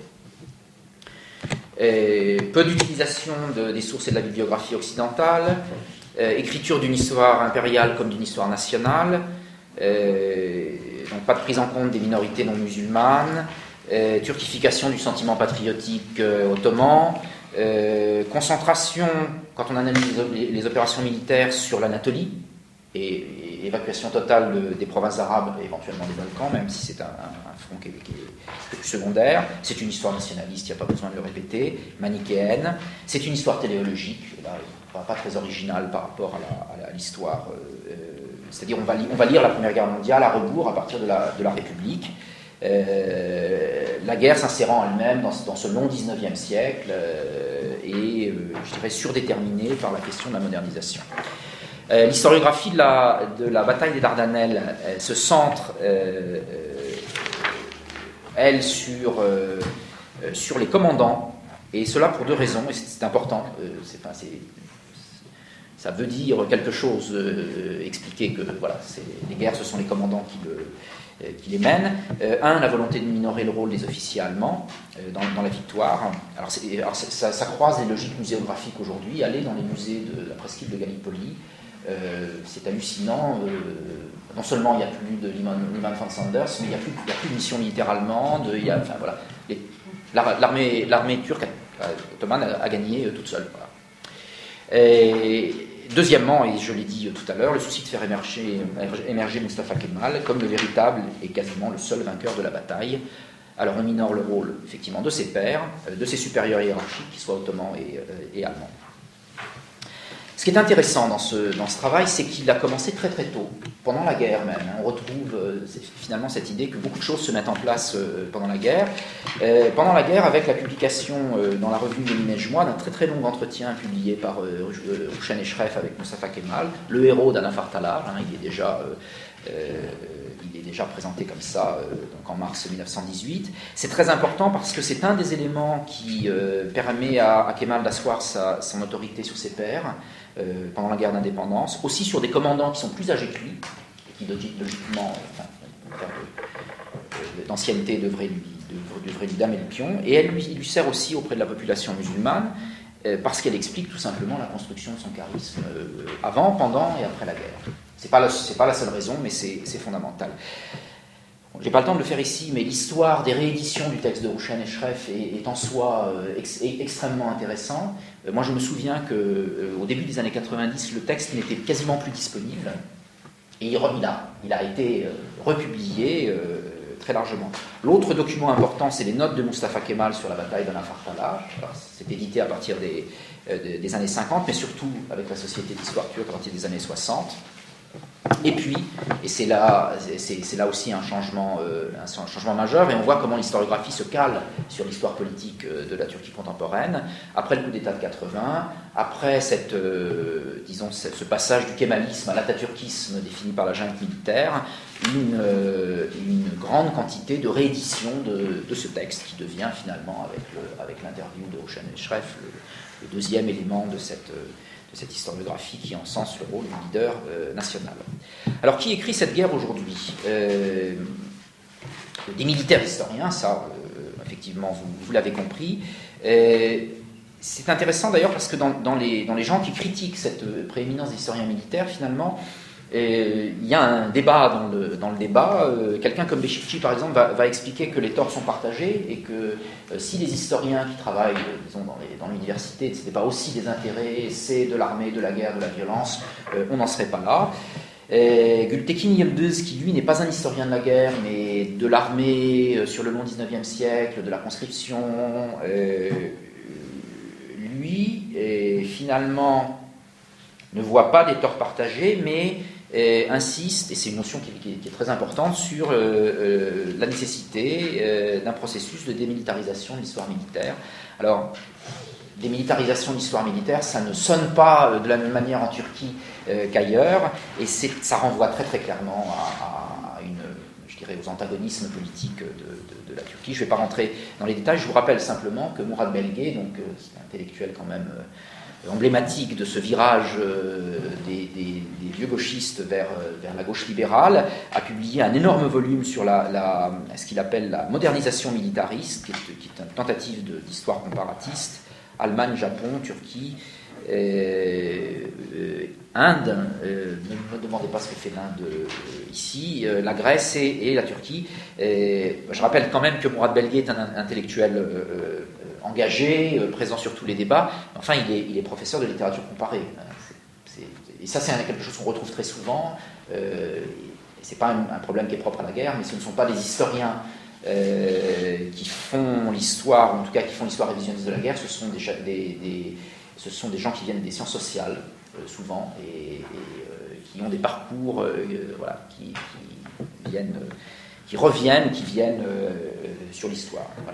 Et peu d'utilisation de, des sources et de la bibliographie occidentale, euh, écriture d'une histoire impériale comme d'une histoire nationale, euh, donc pas de prise en compte des minorités non musulmanes, euh, turquification du sentiment patriotique euh, ottoman, euh, concentration, quand on analyse les, les opérations militaires, sur l'Anatolie, et, et évacuation totale de, des provinces arabes et éventuellement des Balkans, même si c'est un, un, un front qui est, qui est plus secondaire. C'est une histoire nationaliste, il n'y a pas besoin de le répéter, manichéenne. C'est une histoire téléologique, là, pas, pas très originale par rapport à, la, à l'histoire. Euh, c'est-à-dire on va, li- on va lire la Première Guerre mondiale à rebours à partir de la, de la République. Euh, la guerre s'insérant elle-même dans, dans ce long dix-neuvième siècle euh, et, euh, je dirais, surdéterminée par la question de la modernisation. Euh, l'historiographie de la, de la bataille des Dardanelles elle, se centre, euh, euh, elle, sur, euh, sur les commandants, et cela pour deux raisons, et c'est, c'est important. Euh, c'est, enfin, c'est, ça veut dire quelque chose, euh, expliquer que voilà, c'est, les guerres, ce sont les commandants qui, le, euh, qui les mènent. Euh, un, la volonté de minorer le rôle des officiers allemands euh, dans, dans la victoire. Alors, c'est, alors c'est, ça, ça croise les logiques muséographiques aujourd'hui. Aller dans les musées de la presqu'île de Gallipoli, Euh, c'est hallucinant. Euh, non seulement il n'y a plus de Liman von Sanders, mais il n'y a, a plus de mission militaire allemande. Il y a, enfin, voilà, les, l'armée, l'armée turque ottomane a, a gagné euh, toute seule. Voilà. Et, deuxièmement, et je l'ai dit euh, tout à l'heure, le souci de faire émerger, émerger Mustafa Kemal comme le véritable et quasiment le seul vainqueur de la bataille. Alors on minore le rôle effectivement de ses pairs, euh, de ses supérieurs hiérarchiques, qu'ils soient ottomans et, euh, et allemands. Ce qui est intéressant dans ce, dans ce travail, c'est qu'il a commencé très très tôt, pendant la guerre même. On retrouve euh, finalement cette idée que beaucoup de choses se mettent en place euh, pendant la guerre. Euh, pendant la guerre, avec la publication euh, dans la revue Ménejmois d'un très très long entretien publié par euh, Rouchen Echref avec Mustafa Kemal, le héros d'Anna Fartalar, hein, il est déjà... Euh, euh, il est déjà présenté comme ça euh, donc en mars mille neuf cent dix-huit. C'est très important parce que c'est un des éléments qui euh, permet à, à Kemal d'asseoir sa, son autorité sur ses pairs euh, pendant la guerre d'indépendance, aussi sur des commandants qui sont plus âgés que lui, et qui logiquement, enfin, en termes de, de, d'ancienneté, devraient lui, devraient lui damer le pion, et elle lui, il lui sert aussi auprès de la population musulmane, euh, parce qu'elle explique tout simplement la construction de son charisme euh, avant, pendant et après la guerre. Ce n'est pas, pas la seule raison, mais c'est, c'est fondamental. Je n'ai pas le temps de le faire ici, mais l'histoire des rééditions du texte de Rouchen Echref est, est en soi euh, ex, est extrêmement intéressant. Euh, moi, je me souviens qu'au euh, début des années quatre-vingt-dix, le texte n'était quasiment plus disponible. Et il, il, a, il a été euh, republié euh, très largement. L'autre document important, c'est les notes de Mustafa Kemal sur la bataille de Nafartala. C'est édité à partir des, euh, des années cinquante, mais surtout avec la Société d'histoire turque à partir des années soixante. Et puis, et c'est là, c'est, c'est là aussi un changement, euh, un changement majeur, et on voit comment l'historiographie se cale sur l'histoire politique euh, de la Turquie contemporaine, après le coup d'État de quatre-vingts, après cette, euh, disons, ce, ce passage du kémalisme à l'ataturkisme défini par la junte militaire, une, euh, une grande quantité de rééditions de, de ce texte qui devient finalement, avec, le, avec l'interview de Rouchen Echref, le, le deuxième élément de cette... Euh, de cette historiographie qui encense le rôle du leader euh, national. Alors, qui écrit cette guerre aujourd'hui ? euh, Des militaires historiens, ça, euh, effectivement, vous, vous l'avez compris. Euh, c'est intéressant d'ailleurs parce que dans, dans, les, dans les gens qui critiquent cette prééminence des historiens militaires, finalement, il y a un débat dans le, dans le débat. Euh, quelqu'un comme Beşikçi, par exemple, va, va expliquer que les torts sont partagés et que euh, si les historiens qui travaillent euh, disons, dans, les, dans l'université, ce n'était pas aussi des intérêts, c'est de l'armée, de la guerre, de la violence, euh, on n'en serait pas là. Et Gültekin Yıldız, qui lui n'est pas un historien de la guerre, mais de l'armée euh, sur le long dix-neuvième siècle, de la conscription, euh, lui, et finalement, ne voit pas des torts partagés, mais euh, insiste, et c'est une notion qui, qui, qui est très importante, sur euh, euh, la nécessité euh, d'un processus de démilitarisation de l'histoire militaire. Alors, démilitarisation de l'histoire militaire, ça ne sonne pas de la même manière en Turquie euh, qu'ailleurs, et c'est, ça renvoie très très clairement à, à une, je dirais, aux antagonismes politiques de, de, de la Turquie. Je ne vais pas rentrer dans les détails, je vous rappelle simplement que Murat Belge, donc euh, c'est un intellectuel quand même euh, emblématique de ce virage euh, des, des, des vieux gauchistes vers, euh, vers la gauche libérale, a publié un énorme volume sur la, la, ce qu'il appelle la modernisation militariste, qui est, qui est une tentative de, d'histoire comparatiste, Allemagne, Japon, Turquie, euh, euh, Inde, euh, ne me demandez pas ce que fait l'Inde euh, ici, euh, la Grèce et, et la Turquie. Et je rappelle quand même que Murat Belge est un intellectuel euh, engagé, euh, présent sur tous les débats. Enfin, il est, il est professeur de littérature comparée. C'est, c'est, et ça, c'est quelque chose qu'on retrouve très souvent. Euh, c'est pas un, un problème qui est propre à la guerre, mais ce ne sont pas des historiens Euh, qui font l'histoire, en tout cas qui font l'histoire révisionniste de la guerre, ce sont des, des, des, ce sont des gens qui viennent des sciences sociales, euh, souvent, et, et euh, qui ont des parcours euh, voilà, qui, qui, viennent, euh, qui reviennent, qui viennent euh, sur l'histoire. Voilà.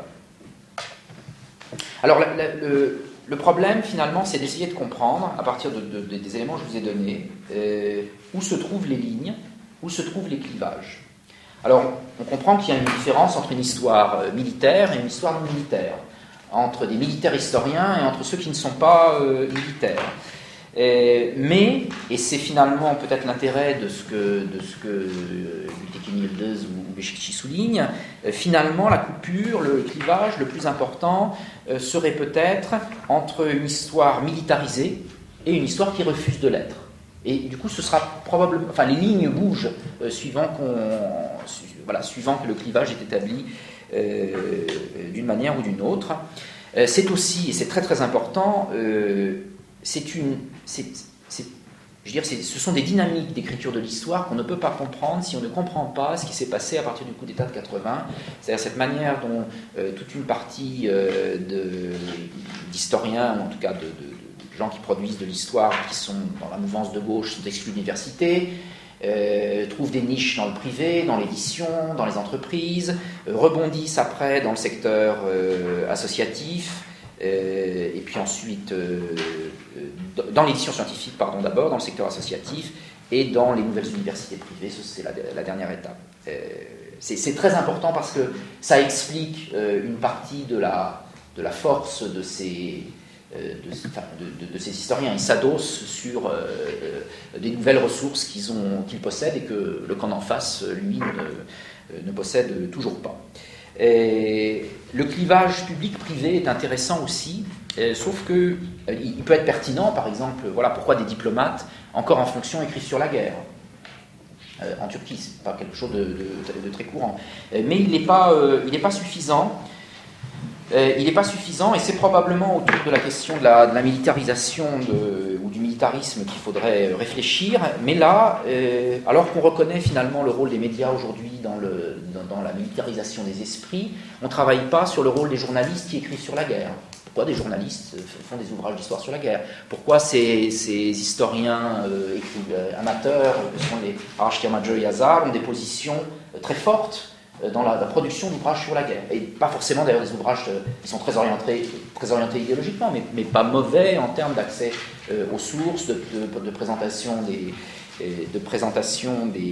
Alors, la, la, le, le problème, finalement, c'est d'essayer de comprendre, à partir de, de, de, des éléments que je vous ai donnés, euh, où se trouvent les lignes, où se trouvent les clivages. Alors, on comprend qu'il y a une différence entre une histoire militaire et une histoire non militaire, entre des militaires historiens et entre ceux qui ne sont pas euh, militaires. Et, mais, et c'est finalement peut-être l'intérêt de ce que, de ce que Gültekin Yıldız ou Beşikçi souligne, euh, finalement la coupure, le clivage le plus important euh, serait peut-être entre une histoire militarisée et une histoire qui refuse de l'être. Et du coup, ce sera probablement, enfin, les lignes bougent euh, suivant qu'on, su, voilà, suivant que le clivage est établi euh, d'une manière ou d'une autre. Euh, c'est aussi, et c'est très très important, euh, c'est une, c'est, c'est, je veux dire, c'est, ce sont des dynamiques d'écriture de l'histoire qu'on ne peut pas comprendre si on ne comprend pas ce qui s'est passé à partir du coup d'État de quatre-vingts. C'est-à-dire cette manière dont euh, toute une partie euh, de, d'historiens, ou en tout cas de, de gens qui produisent de l'histoire, qui sont dans la mouvance de gauche, sont exclus de l'université, euh, trouvent des niches dans le privé, dans l'édition, dans les entreprises, euh, rebondissent après dans le secteur euh, associatif, euh, et puis ensuite euh, dans l'édition scientifique, pardon, d'abord, dans le secteur associatif, et dans les nouvelles universités privées, c'est la, la dernière étape. Euh, c'est, c'est très important parce que ça explique euh, une partie de la, de la force de ces... De, de, de ces historiens. Ils s'adossent sur euh, des nouvelles ressources qu'ils, ont, qu'ils possèdent et que le camp d'en face, lui, ne, ne possède toujours pas. Et le clivage public-privé est intéressant aussi, euh, sauf qu'il il peut être pertinent, par exemple, voilà pourquoi des diplomates, encore en fonction, écrivent sur la guerre. Euh, en Turquie, c'est pas quelque chose de, de, de très courant. Euh, mais il n'est pas, euh, il n'est pas suffisant. Euh, il n'est pas suffisant, et c'est probablement autour de la question de la, de la militarisation de, ou du militarisme qu'il faudrait réfléchir. Mais là, euh, alors qu'on reconnaît finalement le rôle des médias aujourd'hui dans, le, dans, dans la militarisation des esprits, on ne travaille pas sur le rôle des journalistes qui écrivent sur la guerre. Pourquoi des journalistes font des ouvrages d'histoire sur la guerre? Pourquoi ces, ces historiens euh, écrivent, amateurs, que sont les Araştırmacı Yazar, ont des positions très fortes dans la, la production d'ouvrages sur la guerre, et pas forcément d'ailleurs des ouvrages euh, qui sont très orientés, très orientés idéologiquement, mais, mais pas mauvais en termes d'accès euh, aux sources, de, de, de présentation des, de présentation des,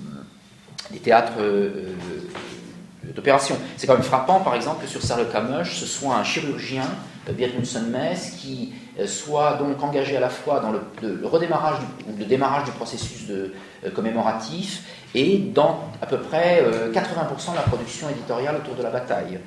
des théâtres euh, d'opération. C'est quand même frappant, par exemple, que sur Sarıkamış, ce soit un chirurgien, Birgünsson Mess, qui euh, soit donc engagé à la fois dans le, le, le redémarrage du, ou le démarrage du processus de, euh, commémoratif et dans à peu près euh, quatre-vingts pour cent de la production éditoriale autour de la bataille.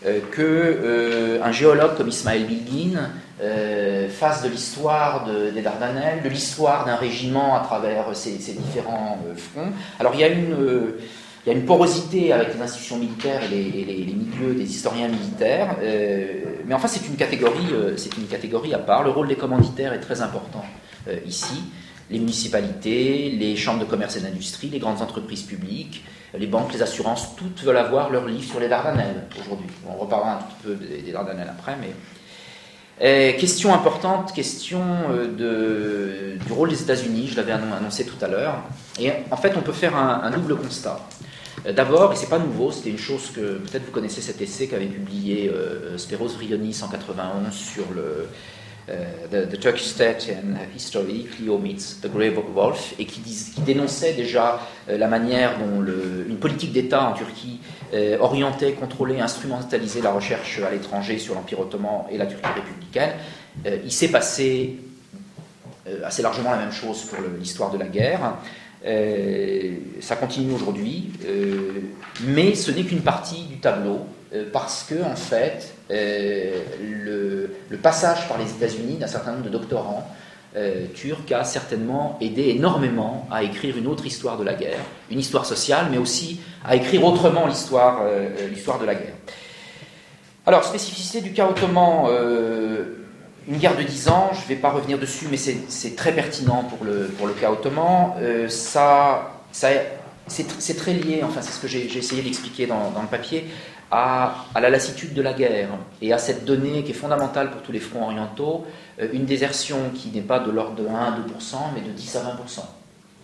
euh, que euh, un géologue comme Ismaël Bilgin euh, fasse de l'histoire de, des Dardanelles, de l'histoire d'un régiment à travers ces, ces différents euh, fronts. Alors il y a une... Euh, Il y a une porosité avec les institutions militaires et les, et les, les milieux des historiens militaires, euh, mais enfin c'est une catégorie, euh, c'est une catégorie à part. Le rôle des commanditaires est très important euh, ici. Les municipalités, les chambres de commerce et d'industrie, les grandes entreprises publiques, les banques, les assurances, toutes veulent avoir leur livre sur les Dardanelles aujourd'hui. On reparlera un petit peu des, des Dardanelles après, mais euh, question importante, question euh, de, du rôle des États-Unis. Je l'avais annoncé tout à l'heure. Et en fait, on peut faire un, un double constat. D'abord, et c'est pas nouveau, c'était une chose que peut-être vous connaissez cet essai qu'avait publié euh, Spéros Vrionis en quatre-vingt-onze sur le euh, the, the Turkish State and History, Clio meets the Grey Wolf, et qui, dis, qui dénonçait déjà euh, la manière dont le, une politique d'État en Turquie euh, orientait, contrôlait, instrumentalisait la recherche à l'étranger sur l'Empire ottoman et la Turquie républicaine. Euh, il s'est passé euh, assez largement la même chose pour le, l'histoire de la guerre. Euh, ça continue aujourd'hui, euh, mais ce n'est qu'une partie du tableau, euh, parce que en fait, euh, le, le passage par les États-Unis d'un certain nombre de doctorants euh, turcs a certainement aidé énormément à écrire une autre histoire de la guerre, une histoire sociale, mais aussi à écrire autrement l'histoire, euh, l'histoire de la guerre. Alors, spécificité du cas ottoman. Euh, Une guerre de dix ans, je ne vais pas revenir dessus, mais c'est, c'est très pertinent pour le, pour le cas ottoman. Euh, ça, ça, c'est, c'est très lié, enfin c'est ce que j'ai, j'ai essayé d'expliquer dans, dans le papier, à, à la lassitude de la guerre et à cette donnée qui est fondamentale pour tous les fronts orientaux, euh, une désertion qui n'est pas de l'ordre de un à deux pour cent, mais de dix à vingt pour cent.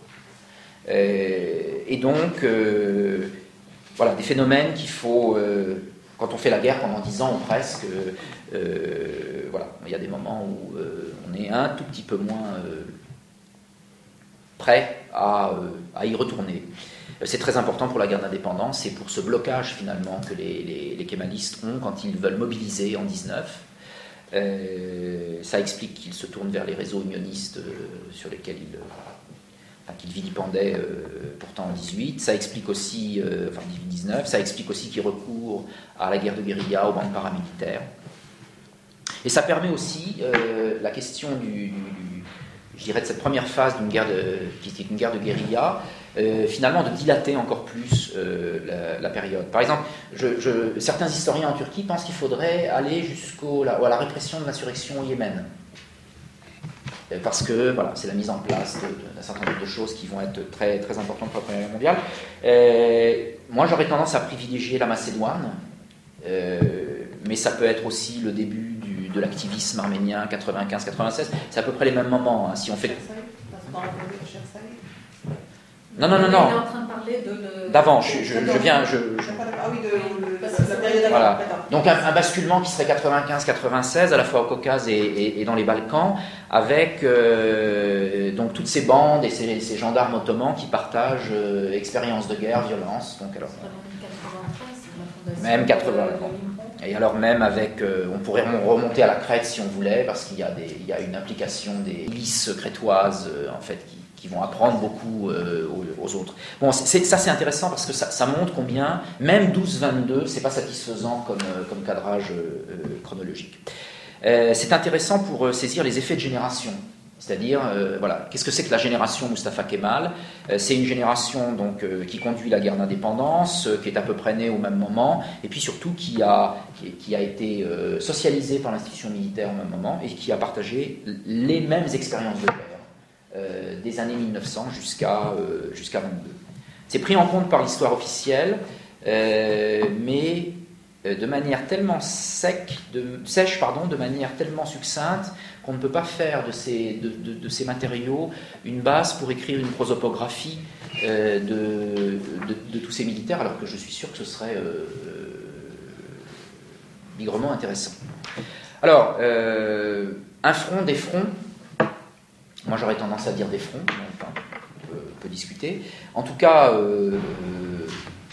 Euh, et donc, euh, voilà, des phénomènes qu'il faut... Euh, quand on fait la guerre pendant dix ans ou presque, euh, voilà, il y a des moments où euh, on est un tout petit peu moins euh, prêt à, euh, à y retourner. C'est très important pour la guerre d'indépendance et pour ce blocage finalement que les, les, les kémalistes ont quand ils veulent mobiliser en dix-neuf. Euh, ça explique qu'ils se tournent vers les réseaux unionistes euh, sur lesquels ils... Enfin, qu'il vilipendait euh, pourtant en dix-huit, ça explique aussi, euh, enfin dix-huit dix-neuf, ça explique aussi qu'il recourt à la guerre de guérilla, aux bandes paramilitaires. Et ça permet aussi euh, la question du, du, du, je dirais de cette première phase d'une guerre de, qui était une guerre de guérilla, euh, finalement de dilater encore plus euh, la, la période. Par exemple, je, je, certains historiens en Turquie pensent qu'il faudrait aller jusqu'à la, la répression de l'insurrection au Yémen. Parce que voilà, c'est la mise en place de, de, d'un certain nombre de choses qui vont être très, très importantes pour la Première Guerre mondiale. Euh, moi, j'aurais tendance à privilégier la Macédoine, euh, mais ça peut être aussi le début du, de l'activisme arménien quatre-vingt-quinze quatre-vingt-seize. C'est à peu près les mêmes moments. Hein, si on fait... Non, non, non, non. On est en train de parler de le... D'avant, je, je, je viens... Je, je... Ah oui, de, de, de la période voilà. Donc un, un basculement qui serait quatre-vingt-quinze quatre-vingt-seize, à la fois au Caucase et, et, et dans les Balkans, avec euh, donc toutes ces bandes et ces, ces gendarmes ottomans qui partagent euh, expérience de guerre, violence. Donc alors, même quatre-vingts. Et alors même avec, euh, on pourrait remonter à la Crète si on voulait, parce qu'il y a, des, il y a une implication des milices crétoises euh, en fait qui qui vont apprendre beaucoup euh, aux, aux autres. Bon, c'est, ça c'est intéressant parce que ça, ça montre combien, même douze vingt-deux, c'est pas satisfaisant comme, comme cadrage euh, chronologique. Euh, c'est intéressant pour euh, saisir les effets de génération. C'est-à-dire, euh, voilà, qu'est-ce que c'est que la génération Mustafa Kemal ? euh, C'est une génération donc, euh, qui conduit la guerre d'indépendance, euh, qui est à peu près née au même moment, et puis surtout qui a, qui, qui a été euh, socialisée par l'institution militaire au même moment, et qui a partagé les mêmes expériences de guerre. Euh, des années mille neuf cents jusqu'à, euh, jusqu'à vingt-deux. C'est pris en compte par l'histoire officielle, euh, mais euh, de manière tellement sec, de, sèche, pardon, de manière tellement succincte qu'on ne peut pas faire de ces, de, de, de ces matériaux une base pour écrire une prosopographie euh, de, de, de tous ces militaires, alors que je suis sûr que ce serait euh, bigrement intéressant. Alors, euh, un front, des fronts. Moi, j'aurais tendance à dire des fronts, enfin, on, peut, on peut discuter. En tout cas, euh, euh,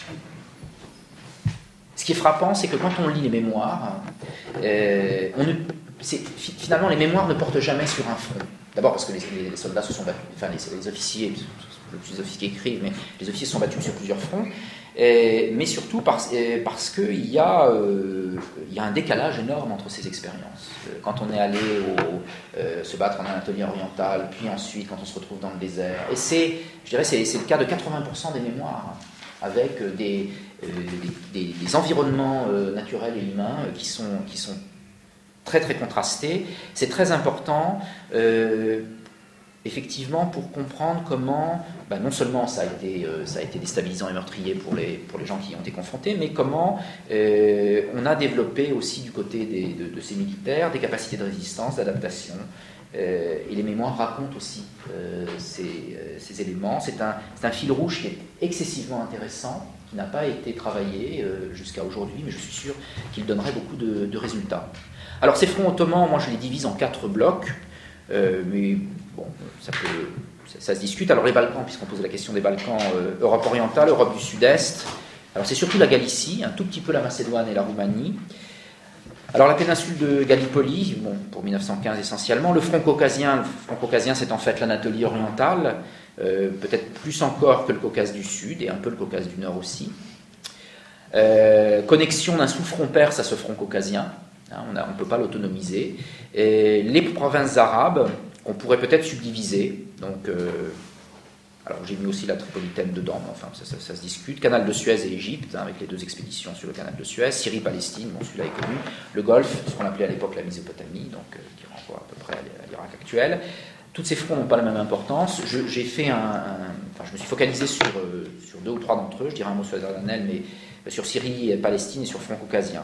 ce qui est frappant, c'est que quand on lit les mémoires, euh, on ne, c'est, finalement, les mémoires ne portent jamais sur un front. d'abord parce que les, les soldats se sont battus, enfin les, les officiers, le plus les officiers écrivent, mais les officiers se sont battus sur plusieurs fronts, et, mais surtout parce, parce qu'il y, euh, y a un décalage énorme entre ces expériences. Quand on est allé au, euh, se battre en Anatolie orientale, puis ensuite quand on se retrouve dans le désert, et c'est, je dirais, c'est, c'est le cas de quatre-vingts pour cent des mémoires, avec des, euh, des, des, des environnements euh, naturels et humains euh, qui sont, qui sont très très contrastés. C'est très important, euh, effectivement, pour comprendre comment, ben, non seulement ça a été, euh, ça a été déstabilisant et meurtrier pour les, pour les gens qui y ont été confrontés, mais comment euh, on a développé aussi du côté des, de, de ces militaires des capacités de résistance, d'adaptation. Euh, et les mémoires racontent aussi euh, ces, euh, ces éléments. C'est un, c'est un fil rouge qui est excessivement intéressant, qui n'a pas été travaillé euh, jusqu'à aujourd'hui, mais je suis sûr qu'il donnerait beaucoup de, de résultats. Alors ces fronts ottomans, moi je les divise en quatre blocs, euh, mais bon, ça, peut, ça, ça se discute. Alors les Balkans, puisqu'on pose la question des Balkans, euh, Europe orientale, Europe du Sud-Est, alors c'est surtout la Galicie, un tout petit peu la Macédoine et la Roumanie. Alors la péninsule de Gallipoli, bon, pour mille neuf cent quinze essentiellement, le front caucasien, le front caucasien c'est en fait l'Anatolie orientale, euh, peut-être plus encore que le Caucase du Sud et un peu le Caucase du Nord aussi. Euh, connexion d'un sous-front perse à ce front caucasien, hein, on ne peut pas l'autonomiser. Et les provinces arabes, on pourrait peut-être subdiviser, donc... Euh, alors j'ai mis aussi la Tripolitaine dedans, mais enfin ça, ça, ça se discute. Canal de Suez et Égypte, hein, avec les deux expéditions sur le canal de Suez. Syrie-Palestine, bon celui-là est connu. Le Golfe, ce qu'on appelait à l'époque la Mésopotamie, donc euh, qui renvoie à peu près à l'Irak actuel. Toutes ces fronts n'ont pas la même importance. Je, j'ai fait un, un, enfin je me suis focalisé sur, euh, sur deux ou trois d'entre eux. Je dirais un mot sur les Dardanelles, mais euh, sur Syrie, Palestine et sur front caucasien.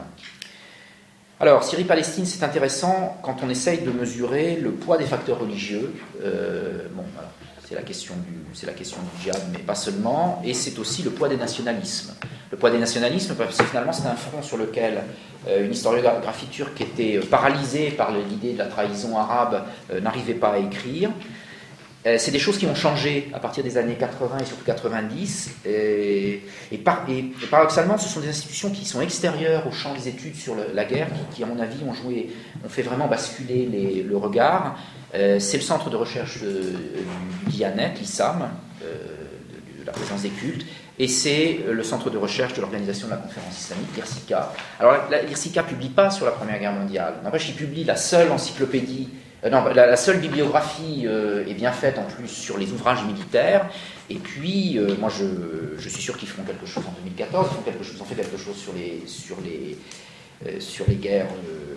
Alors, Syrie-Palestine, c'est intéressant quand on essaye de mesurer le poids des facteurs religieux. Euh, bon, alors, c'est la question du, c'est la question du djihad, mais pas seulement. Et c'est aussi le poids des nationalismes. Le poids des nationalismes, parce que finalement, c'est un front sur lequel euh, une historiographie turque était paralysée par l'idée de la trahison arabe, euh, n'arrivait pas à écrire. Euh, c'est des choses qui ont changé à partir des années quatre-vingts et surtout quatre-vingt-dix. Et, et, par, et, et paradoxalement, ce sont des institutions qui sont extérieures au champ des études sur le, la guerre, qui, qui, à mon avis, ont joué, ont fait vraiment basculer les, le regard. Euh, c'est le centre de recherche de, du Diyanet, l'I S A M, euh, de, de la présence des cultes, et c'est le centre de recherche de l'organisation de la conférence islamique, l'I R S I K A. Alors, l'I R S I K A ne publie pas sur la Première Guerre mondiale. N'empêche, il publie la seule encyclopédie. Euh, non, la, la seule bibliographie euh, est bien faite en plus sur les ouvrages militaires. Et puis, euh, moi, je, je suis sûr qu'ils feront quelque chose en deux mille quatorze. Ils, font quelque chose, ils ont fait quelque chose sur les, sur les, euh, sur les guerres euh,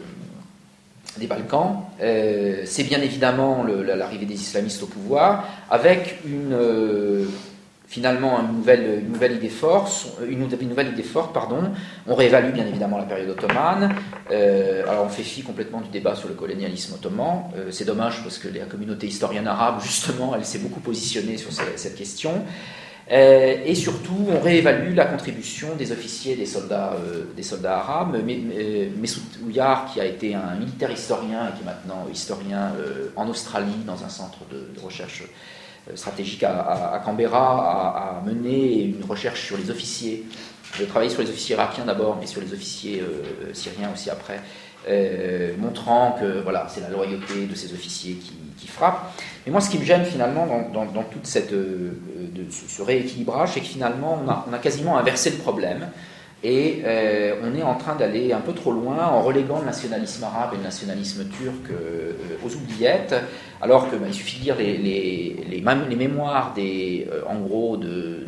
des Balkans. Euh, c'est bien évidemment le, l'arrivée des islamistes au pouvoir, avec une... Euh, finalement une nouvelle, une nouvelle idée forte, une, une nouvelle idée forte, pardon. On réévalue bien évidemment la période ottomane. Euh, alors on fait fi complètement du débat sur le colonialisme ottoman. Euh, c'est dommage parce que la communauté historienne arabe, justement, elle s'est beaucoup positionnée sur cette, cette question. Euh, et surtout, on réévalue la contribution des officiers, des soldats, euh, des soldats arabes. Messoud Ouyar, qui a été un militaire historien et qui est maintenant historien euh, en Australie, dans un centre de, de recherche stratégique à, à, à Canberra, a, a mené une recherche sur les officiers. J'ai travaillé sur les officiers irakiens d'abord, mais sur les officiers euh, syriens aussi après, euh, montrant que voilà, c'est la loyauté de ces officiers qui, qui frappe. Mais moi, ce qui me gêne finalement dans, dans, dans tout cette, euh, de, ce rééquilibrage, c'est que finalement, on a, on a quasiment inversé le problème. Et euh, on est en train d'aller un peu trop loin en reléguant le nationalisme arabe et le nationalisme turc euh, aux oubliettes, alors que bah, il suffit de lire les, les, les, les mémoires des, euh, en gros de, de, de,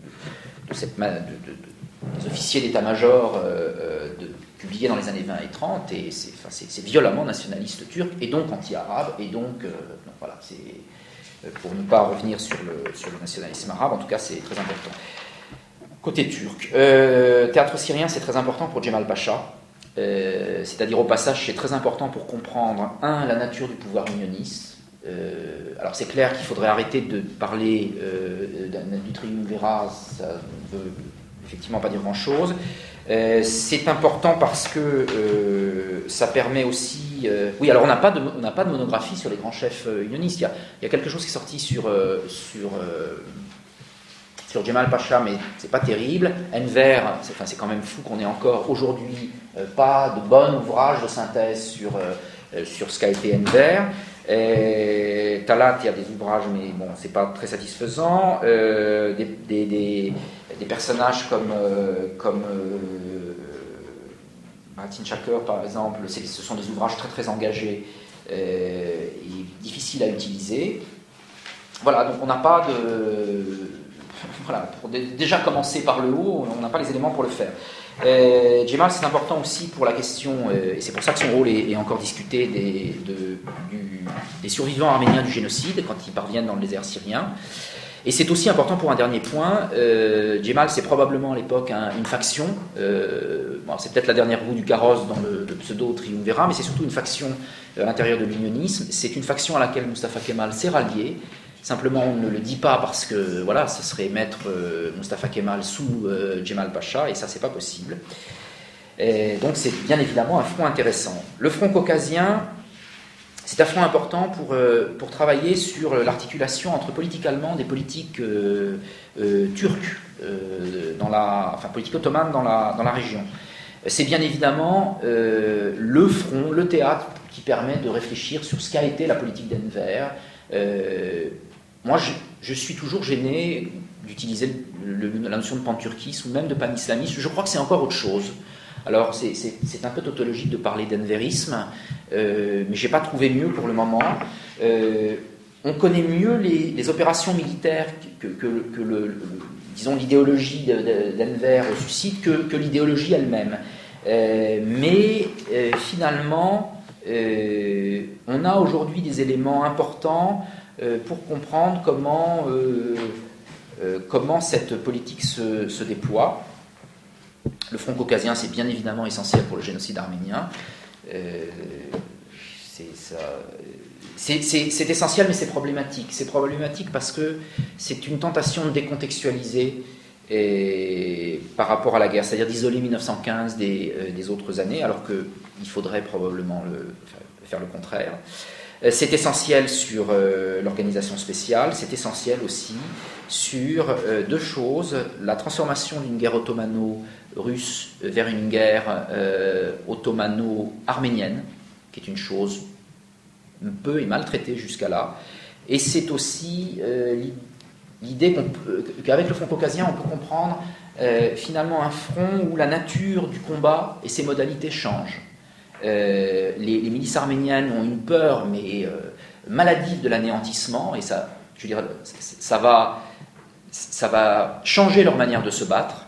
de cette, de, de, des officiers d'état-major euh, de, publiés dans les années vingt et trente, et c'est, enfin, c'est, c'est violemment nationaliste turc, et donc anti-arabe, et donc, euh, donc voilà, c'est, pour ne pas revenir sur le, sur le nationalisme arabe, en tout cas c'est très important. Côté turc, euh, théâtre syrien, c'est très important pour Djemal Pacha. Euh, c'est-à-dire au passage, c'est très important pour comprendre, un, la nature du pouvoir unioniste. Euh, alors c'est clair qu'il faudrait arrêter de parler euh, du triumvirat, ça ne veut effectivement pas dire grand-chose. Euh, c'est important parce que euh, ça permet aussi... Euh, oui, alors on n'a pas, de, on n'a pas de monographie sur les grands chefs euh, unionistes. Il y, a, il y a quelque chose qui est sorti sur... Euh, sur euh, sur Djemal Pacha, mais c'est pas terrible. Enver, c'est, enfin, c'est quand même fou qu'on ait encore aujourd'hui euh, pas de bon ouvrage de synthèse sur, euh, sur ce qu'a été Enver. Et Talat, il y a des ouvrages, mais bon, c'est pas très satisfaisant. Euh, des, des, des, des personnages comme, euh, comme euh, Martin Shaker, par exemple, c'est, ce sont des ouvrages très très engagés euh, et difficiles à utiliser. Voilà, donc on n'a pas de... Voilà, pour déjà commencer par le haut, on n'a pas les éléments pour le faire. Euh, Jemal, c'est important aussi pour la question, euh, et c'est pour ça que son rôle est, est encore discuté, des, de, du, des survivants arméniens du génocide, quand ils parviennent dans le désert syrien. Et c'est aussi important pour un dernier point. Euh, Jemal, c'est probablement à l'époque un, une faction. Euh, bon, c'est peut-être la dernière roue du carrosse dans le, le pseudo Triumvirat, mais c'est surtout une faction à l'intérieur de l'unionisme. C'est une faction à laquelle Mustafa Kemal s'est rallié. Simplement, on ne le dit pas parce que voilà, ce serait mettre euh, Mustafa Kemal sous euh, Jemal Pacha, et ça, c'est pas possible. Et donc, c'est bien évidemment un front intéressant. Le front caucasien, c'est un front important pour, euh, pour travailler sur l'articulation entre politique allemande et politique euh, euh, turque, euh, dans la, enfin politique ottomane dans la, dans la région. C'est bien évidemment euh, le front, le théâtre qui permet de réfléchir sur ce qu'a été la politique d'Enver. Euh, moi, je, je suis toujours gêné d'utiliser le, le, la notion de pan-turquisme ou même de pan-islamisme. Je crois que c'est encore autre chose. Alors, c'est, c'est, c'est un peu tautologique de parler d'enverisme, euh, mais je n'ai pas trouvé mieux pour le moment. Euh, on connaît mieux les, les opérations militaires que, que, que le, le, disons, l'idéologie d'Enver suscite que, que l'idéologie elle-même. Euh, mais euh, finalement, euh, on a aujourd'hui des éléments importants euh, pour comprendre comment, euh, euh, comment cette politique se, se déploie. Le front caucasien, c'est bien évidemment essentiel pour le génocide arménien. Euh, c'est, ça, c'est, c'est, c'est essentiel, mais c'est problématique. C'est problématique parce que c'est une tentation de décontextualiser et, par rapport à la guerre, c'est-à-dire d'isoler mille neuf cent quinze des, euh, des autres années, alors qu'il faudrait probablement le, faire le contraire. C'est essentiel sur euh, l'organisation spéciale, c'est essentiel aussi sur euh, deux choses, la transformation d'une guerre ottomano-russe vers une guerre euh, ottomano-arménienne, qui est une chose peu et mal traitée jusqu'à là, et c'est aussi euh, l'idée qu'on peut, qu'avec le front caucasien, on peut comprendre euh, finalement un front où la nature du combat et ses modalités changent. Euh, les, les milices arméniennes ont une peur, mais euh, maladive de l'anéantissement, et ça, je veux dire, ça va, ça va changer leur manière de se battre.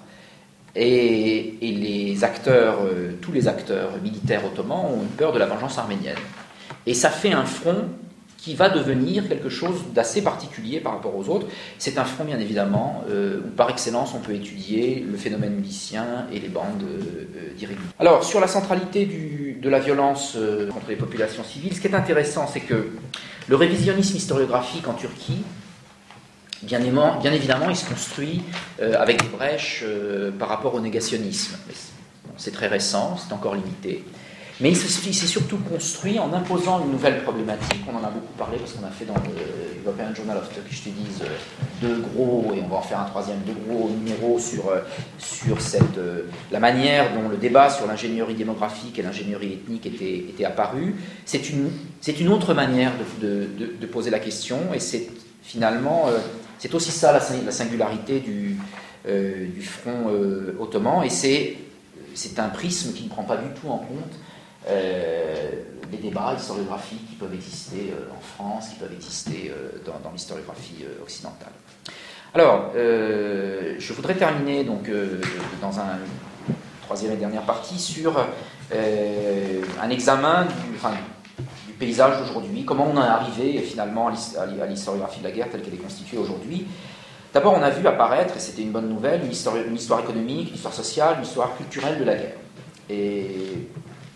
Et, et les acteurs, euh, tous les acteurs militaires ottomans ont une peur de la vengeance arménienne. Et ça fait un front qui va devenir quelque chose d'assez particulier par rapport aux autres. C'est un front, bien évidemment, euh, où par excellence on peut étudier le phénomène milicien et les bandes euh, d'irréguliers. Alors, sur la centralité du, de la violence euh, contre les populations civiles, ce qui est intéressant, c'est que le révisionnisme historiographique en Turquie, bien, aimant, bien évidemment, il se construit euh, avec des brèches euh, par rapport au négationnisme. Bon, c'est très récent, c'est encore limité. Mais il s'est surtout construit en imposant une nouvelle problématique. On en a beaucoup parlé parce qu'on a fait dans le European Journal of Turkish Studies deux gros, et on va en faire un troisième, deux gros numéros sur, sur cette, la manière dont le débat sur l'ingénierie démographique et l'ingénierie ethnique était, était apparu. C'est une, c'est une autre manière de, de, de, de poser la question, et c'est finalement, c'est aussi ça la, la singularité du, euh, du front euh, ottoman, et c'est, c'est un prisme qui ne prend pas du tout en compte Euh, les débats historiographiques qui peuvent exister euh, en France, qui peuvent exister euh, dans, dans l'historiographie euh, occidentale. Alors, euh, je voudrais terminer donc, euh, dans un troisième et dernière partie sur euh, un examen du, enfin, du paysage d'aujourd'hui, comment on en est arrivé finalement à l'historiographie de la guerre telle qu'elle est constituée aujourd'hui. D'abord, on a vu apparaître, et c'était une bonne nouvelle, une histoire, une histoire économique, une histoire sociale, une histoire culturelle de la guerre. Et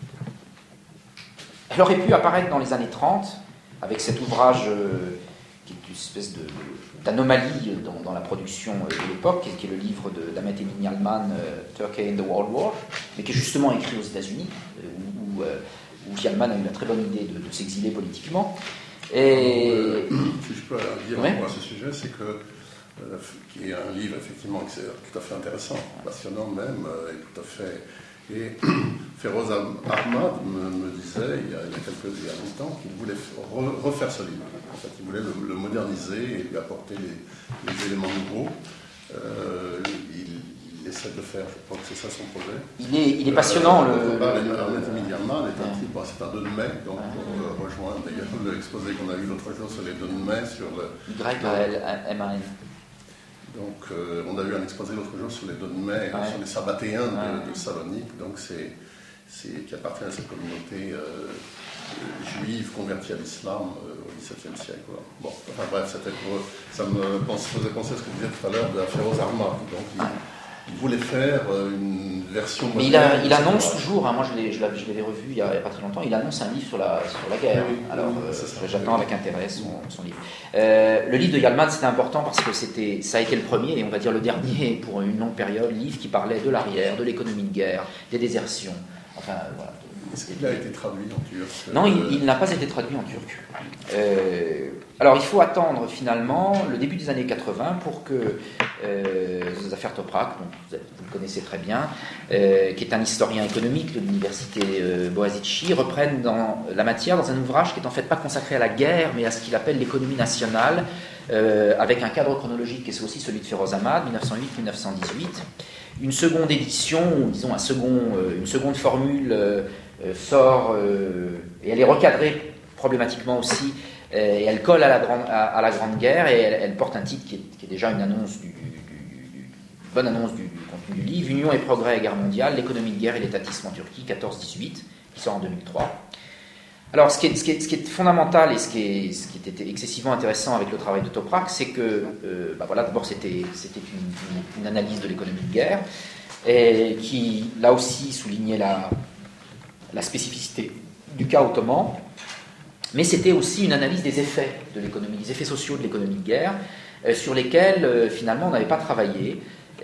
elle aurait pu apparaître dans les années trente, avec cet ouvrage euh, qui est une espèce de, d'anomalie dans, dans la production de l'époque, qui est le livre de d'Ahmet Emin Yalman, euh, Turkey in the World War, mais qui est justement écrit aux États-Unis, euh, où, euh, où Yalman a eu la très bonne idée de, de s'exiler politiquement. Et... Euh, si je peux dire ouais. à ce sujet, c'est que euh, qui est un livre effectivement qui est tout à fait intéressant, passionnant même, euh, et tout à fait Et Feroz Ahmad me, me disait, il y, a, il, y a quelques, il y a longtemps, qu'il voulait re, refaire ce livre. En fait, il voulait le, le moderniser et lui apporter les, les éléments nouveaux. Euh, il, il essaie de le faire, je crois que c'est ça son projet. Il est, il est passionnant. Euh, le... Ahmed Emiliaman est un type, bon, c'est un deux de mai, donc on euh, rejoint d'ailleurs l'exposé qu'on a eu l'autre jour sur les deux de mai. Sur le, Y A L M A N. Donc, euh, on a eu un exposé l'autre jour sur les deux de mai, ouais. sur les Sabbatéens de, ouais. de Salonique, donc c'est, c'est qui appartient à cette communauté euh, juive convertie à l'islam euh, au dix-septième siècle. Voilà. Bon, enfin bref, c'était pour, ça me pense, faisait penser à ce que je disais tout à l'heure de Feroz Ahmad. Donc, il, il voulait faire une version. Mais il, a, il annonce toujours, hein, moi je, l'ai, je, l'avais, je l'avais revu il n'y a, a pas très longtemps, il annonce un livre sur la, sur la guerre. Oui, Alors oui, euh, j'attends oui. avec intérêt son, son livre. Euh, le livre de Yalman, c'était important parce que c'était, ça a été le premier, et on va dire le dernier pour une longue période, livre qui parlait de l'arrière, de l'économie de guerre, des désertions. Enfin, voilà. Est-ce qu'il a été traduit en turc ? Non, il, il n'a pas été traduit en turc. Euh, alors, il faut attendre finalement le début des années quatre-vingts pour que euh, Zafer Toprak, donc vous, vous le connaissez très bien, euh, qui est un historien économique de l'université euh, Boğaziçi, reprenne dans la matière dans un ouvrage qui est en fait pas consacré à la guerre, mais à ce qu'il appelle l'économie nationale, euh, avec un cadre chronologique, et c'est aussi celui de Feroz Ahmad, dix-neuf cent huit à dix-neuf cent dix-huit. Une seconde édition, ou disons un second, euh, une seconde formule euh, euh, sort, euh, et elle est recadrée problématiquement aussi, euh, et elle colle à la Grande, à, à la grande Guerre, et elle, elle porte un titre qui est, qui est déjà une annonce, du, du, du, du, bonne annonce du, du contenu du livre, Union et progrès et guerre mondiale, l'économie de guerre et l'étatisme en Turquie, quatorze dix-huit, qui sort en deux mille trois. Alors, ce qui, est, ce, qui est, ce qui est fondamental et ce qui, est, ce qui était excessivement intéressant avec le travail de Toprak, c'est que, euh, bah voilà, d'abord, c'était, c'était une, une, une analyse de l'économie de guerre, et qui, là aussi, soulignait la, la spécificité du cas ottoman, mais c'était aussi une analyse des effets de l'économie, des effets sociaux de l'économie de guerre, euh, sur lesquels, euh, finalement, on n'avait pas travaillé.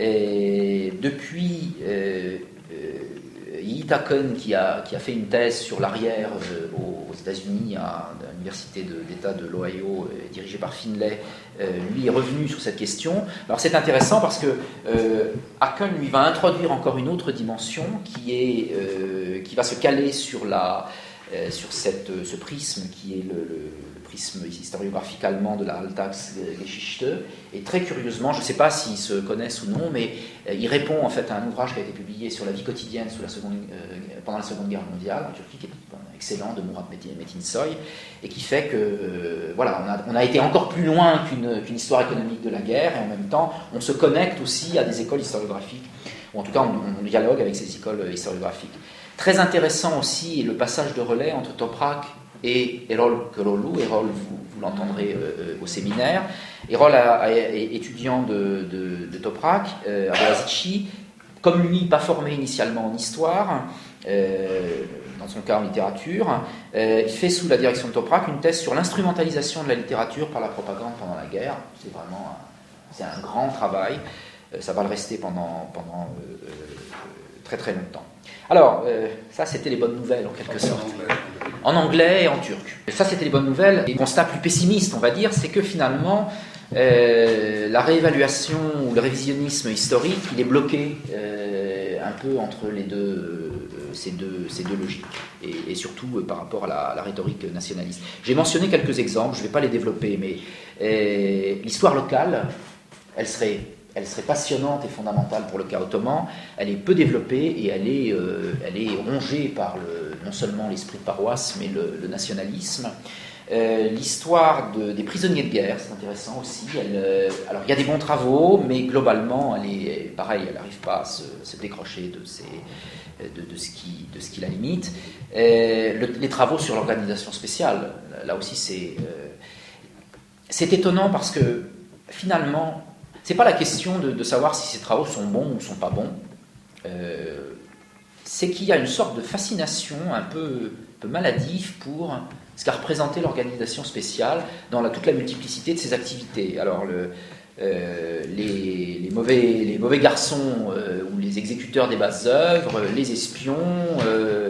Et depuis... Euh, euh, Yiğit Akın, qui a, qui a fait une thèse sur l'arrière euh, aux, aux États-Unis à, à l'université de, d'État de l'Ohio, euh, dirigée par Finlay, euh, lui est revenu sur cette question. Alors c'est intéressant parce que euh, Akın lui va introduire encore une autre dimension qui, est, euh, qui va se caler sur, la, euh, sur cette, ce prisme qui est le, le, le prisme historiographique allemand de la Alltagsgeschichte. Et très curieusement, je ne sais pas s'ils se connaissent ou non, mais euh, il répond en fait à un ouvrage qui a été publié sur la vie quotidienne sous la seconde, euh, pendant la Seconde Guerre mondiale en Turquie, qui est bon, excellent, de Murat Metinsoy, et qui fait que euh, voilà, on a, on a été encore plus loin qu'une, qu'une histoire économique de la guerre, et en même temps, on se connecte aussi à des écoles historiographiques, ou en tout cas, on, on dialogue avec ces écoles historiographiques. Très intéressant aussi est le passage de relais entre Toprak et Erol Köroğlu. Erol, vous, vous l'entendrez euh, au séminaire. Erol est étudiant de, de, de Toprak euh, à Boğaziçi. Comme lui, pas formé initialement en histoire, euh, dans son cas en littérature, euh, il fait sous la direction de Toprak une thèse sur l'instrumentalisation de la littérature par la propagande pendant la guerre. C'est vraiment un, c'est un grand travail. Euh, ça va le rester pendant, pendant euh, très très longtemps. Alors, euh, ça c'était les bonnes nouvelles en quelque sorte. En anglais et en turc. Ça c'était les bonnes nouvelles. Et le constat plus pessimiste, on va dire, c'est que finalement, euh, la réévaluation ou le révisionnisme historique, il est bloqué euh, un peu entre les deux, euh, ces, deux, ces deux logiques. Et, et surtout euh, par rapport à la, à la rhétorique nationaliste. J'ai mentionné quelques exemples, je ne vais pas les développer, mais euh, l'histoire locale, elle serait... Elle serait passionnante et fondamentale pour le cas ottoman. Elle est peu développée et elle est, euh, elle est rongée par le, non seulement l'esprit de paroisse, mais le, le nationalisme. Euh, l'histoire de, des prisonniers de guerre, c'est intéressant aussi. Elle, euh, alors, il y a des bons travaux, mais globalement, elle est pareil, elle n'arrive pas à se, se décrocher de, ses, de, de, ce qui, de ce qui la limite. Euh, le, les travaux sur l'organisation spéciale, là aussi, c'est, euh, c'est étonnant parce que finalement, c'est pas la question de, de savoir si ces travaux sont bons ou sont pas bons. Euh, c'est qu'il y a une sorte de fascination un peu, un peu maladive pour ce qu'a représenté l'organisation spéciale dans la, toute la multiplicité de ses activités. Alors, le, euh, les, les, mauvais, les mauvais garçons euh, ou les exécuteurs des basses œuvres, les espions, euh,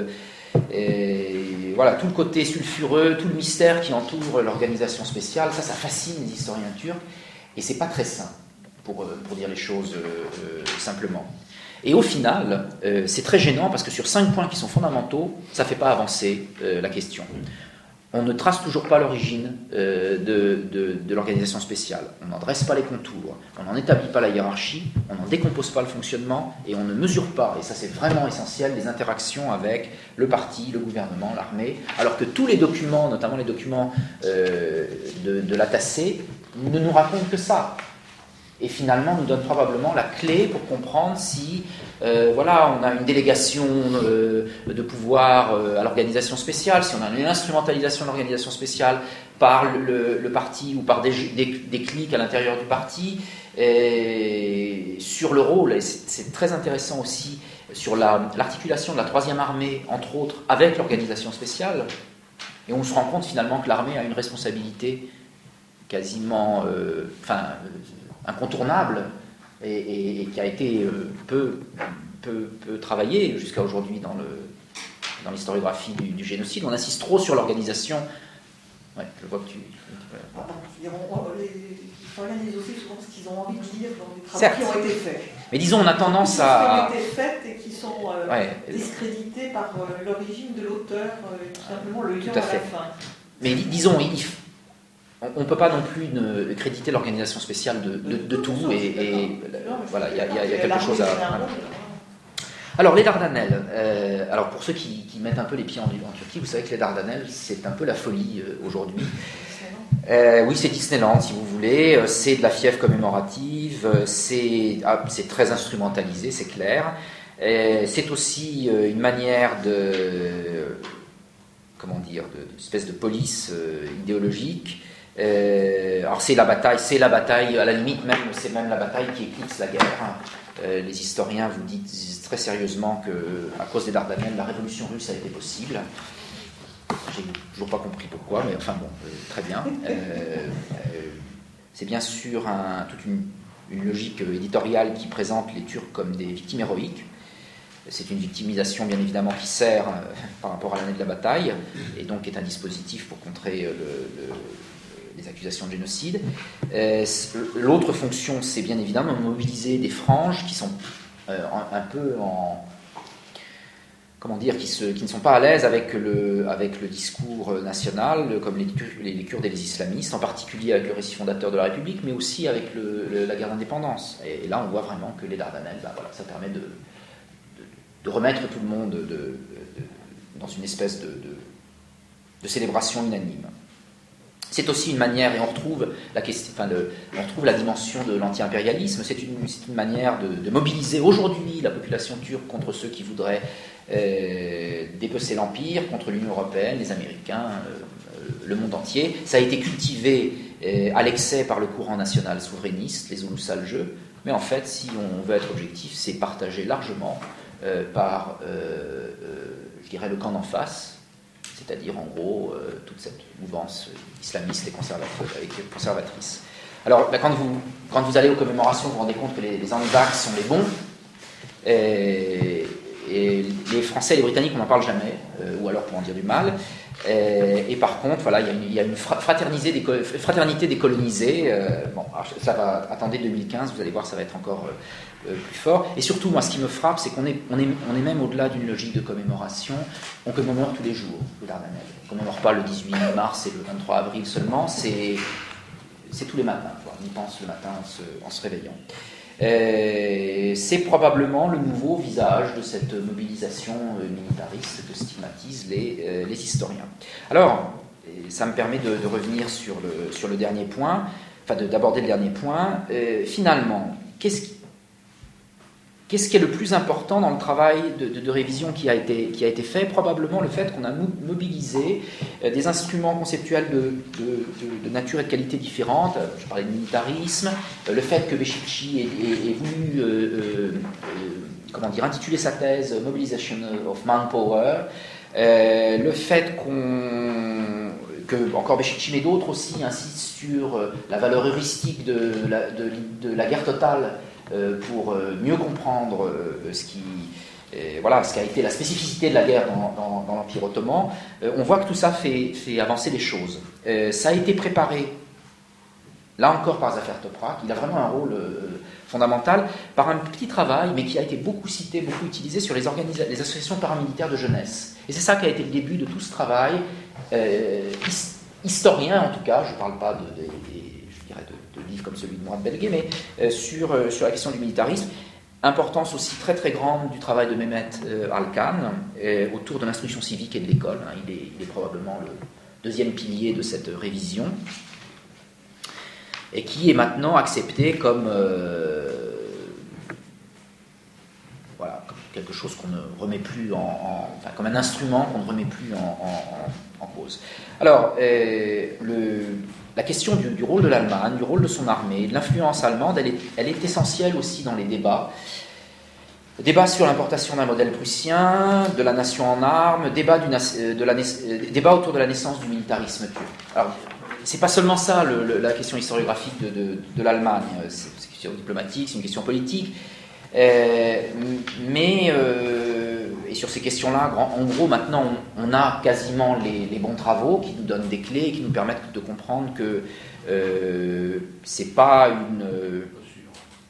et voilà, tout le côté sulfureux, tout le mystère qui entoure l'organisation spéciale, ça, ça fascine les historiens turcs, et c'est pas très sain. Pour, pour dire les choses euh, euh, simplement. Et au final, euh, c'est très gênant parce que sur cinq points qui sont fondamentaux, ça ne fait pas avancer euh, la question. On ne trace toujours pas l'origine euh, de, de, de l'organisation spéciale. On n'en dresse pas les contours, on n'en établit pas la hiérarchie, on n'en décompose pas le fonctionnement et on ne mesure pas, et ça c'est vraiment essentiel, les interactions avec le parti, le gouvernement, l'armée, alors que tous les documents, notamment les documents euh, de, de l'A T A C, ne nous racontent que ça. Et finalement nous donne probablement la clé pour comprendre si euh, voilà, on a une délégation euh, de pouvoir euh, à l'organisation spéciale, si on a une instrumentalisation de l'organisation spéciale par le, le, le parti ou par des, des, des cliques à l'intérieur du parti, et sur le rôle, et c'est, c'est très intéressant aussi, sur la, l'articulation de la troisième armée, entre autres, avec l'organisation spéciale, et on se rend compte finalement que l'armée a une responsabilité quasiment... Euh, enfin... Euh, incontournable et, et, et qui a été euh, peu, peu, peu travaillé jusqu'à aujourd'hui dans, le, dans l'historiographie du, du génocide. On insiste trop sur l'organisation. Ouais, je vois que tu... Ah, les historiens disent aussi souvent ce qu'ils ont envie de dire dans les travaux Certes. qui ont été faits. Mais disons, on a tendance à... Qui ont été faites et qui sont euh, ouais. discrédités par euh, l'origine de l'auteur, euh, tout simplement le lien à, à la fin. Mais disons, il on ne peut pas non plus ne créditer l'organisation spéciale de, de, de tout, et, et voilà, il y, y, y a quelque chose à... Voilà. Alors, les Dardanelles, euh, alors pour ceux qui, qui mettent un peu les pieds en, en Turquie, vous savez que les Dardanelles, c'est un peu la folie euh, aujourd'hui. Euh, oui, c'est Disneyland, si vous voulez, c'est de la fièvre commémorative, c'est, ah, c'est très instrumentalisé, c'est clair. Euh, c'est aussi euh, une manière de... Euh, comment dire, de, de espèce de police euh, idéologique. Euh, alors c'est la bataille, c'est la bataille, à la limite même, c'est même la bataille qui éclipse la guerre. Euh, les historiens vous disent très sérieusement que, à cause des Dardanelles, la révolution russe a été possible. J'ai toujours pas compris pourquoi, mais enfin bon, euh, très bien. Euh, euh, c'est bien sûr un, toute une, une logique éditoriale qui présente les Turcs comme des victimes héroïques. C'est une victimisation bien évidemment qui sert euh, par rapport à l'année de la bataille, et donc est un dispositif pour contrer le, le les accusations de génocide. Euh, l'autre fonction, c'est bien évidemment mobiliser des franges qui sont euh, un, un peu en... Comment dire, qui, se, qui ne sont pas à l'aise avec le, avec le discours national, comme les, les, les Kurdes et les islamistes, en particulier avec le récit fondateur de la République, mais aussi avec le, le, la guerre d'indépendance. Et, et là, on voit vraiment que les Dardanelles, bah, voilà, ça permet de, de, de remettre tout le monde de, de, de, dans une espèce de, de, de célébration unanime. C'est aussi une manière, et on retrouve la, question, enfin le, on retrouve la dimension de l'anti-impérialisme, c'est une, c'est une manière de, de mobiliser aujourd'hui la population turque contre ceux qui voudraient euh, dépecer l'Empire, contre l'Union européenne, les Américains, euh, le monde entier. Ça a été cultivé euh, à l'excès par le courant national souverainiste, les Ulusalcı, mais en fait, si on veut être objectif, c'est partagé largement euh, par, euh, euh, je dirais, le camp d'en face, c'est-à-dire en gros euh, toute cette mouvance islamiste et conservatrice. Alors là, quand, vous, quand vous allez aux commémorations, vous vous rendez compte que les, les Anzacs sont les bons, et, et les Français et les Britanniques, on n'en parle jamais, euh, ou alors pour en dire du mal, et, et par contre, voilà, il y a une, il y a une fraternité des, fraternité des colonisés, euh, bon, alors ça va, attendez deux mille quinze, vous allez voir, ça va être encore... Euh, Euh, plus fort. Et surtout, moi, ce qui me frappe, c'est qu'on est, on est, on est même au-delà d'une logique de commémoration. On commémore tous les jours les Dardanelles. On ne commémore pas le dix-huit mars et le vingt-trois avril seulement, c'est, c'est tous les matins. Quoi. On y pense le matin en se, en se réveillant. Euh, c'est probablement le nouveau visage de cette mobilisation militariste que stigmatisent les, euh, les historiens. Alors, ça me permet de, de revenir sur le, sur le dernier point, enfin de, d'aborder le dernier point. Euh, finalement, qu'est-ce qui Qu'est-ce qui est le plus important dans le travail de, de, de révision qui a, été, qui a été fait? Probablement le fait qu'on a mobilisé des instruments conceptuels de, de, de, de nature et de qualité différentes. Je parlais de militarisme, le fait que Beşikçi ait, ait, ait voulu euh, euh, comment dire, intituler sa thèse « Mobilization of Manpower », euh, le fait qu'on... que encore Beşikçi mais d'autres aussi insistent sur la valeur heuristique de la, de, de la guerre totale pour mieux comprendre ce qui, voilà, ce qui a été la spécificité de la guerre dans, dans, dans l'Empire ottoman. On voit que tout ça fait, fait avancer les choses. Ça a été préparé là encore par Zafer Toprak, il a vraiment un rôle euh, fondamental, par un petit travail, mais qui a été beaucoup cité, beaucoup utilisé sur les, organisa- les associations paramilitaires de jeunesse. Et c'est ça qui a été le début de tout ce travail, euh, his- historien en tout cas, je ne parle pas de, de, de, je dirais de, de livres comme celui de Mourad Belghé, mais euh, sur, euh, sur la question du militarisme. Importance aussi très très grande du travail de Mehmet euh, Alkan euh, autour de l'instruction civique et de l'école. Hein. Il, est, il est probablement le deuxième pilier de cette révision, et qui est maintenant accepté comme, euh, voilà, comme quelque chose qu'on ne remet plus en, en enfin, comme un instrument qu'on ne remet plus en, en, en cause. Alors, euh, le, la question du, du rôle de l'Allemagne, du rôle de son armée, de l'influence allemande, elle est, elle est essentielle aussi dans les débats. Débat sur l'importation d'un modèle prussien, de la nation en armes, débat, du, de la, débat autour de la naissance du militarisme turc. Alors, c'est pas seulement ça le, le, la question historiographique de, de, de l'Allemagne, c'est, c'est une question diplomatique, c'est une question politique, euh, mais euh, et sur ces questions-là, en gros, maintenant, on, on a quasiment les, les bons travaux qui nous donnent des clés, qui nous permettent de comprendre que euh, c'est pas une... Euh, pardon ?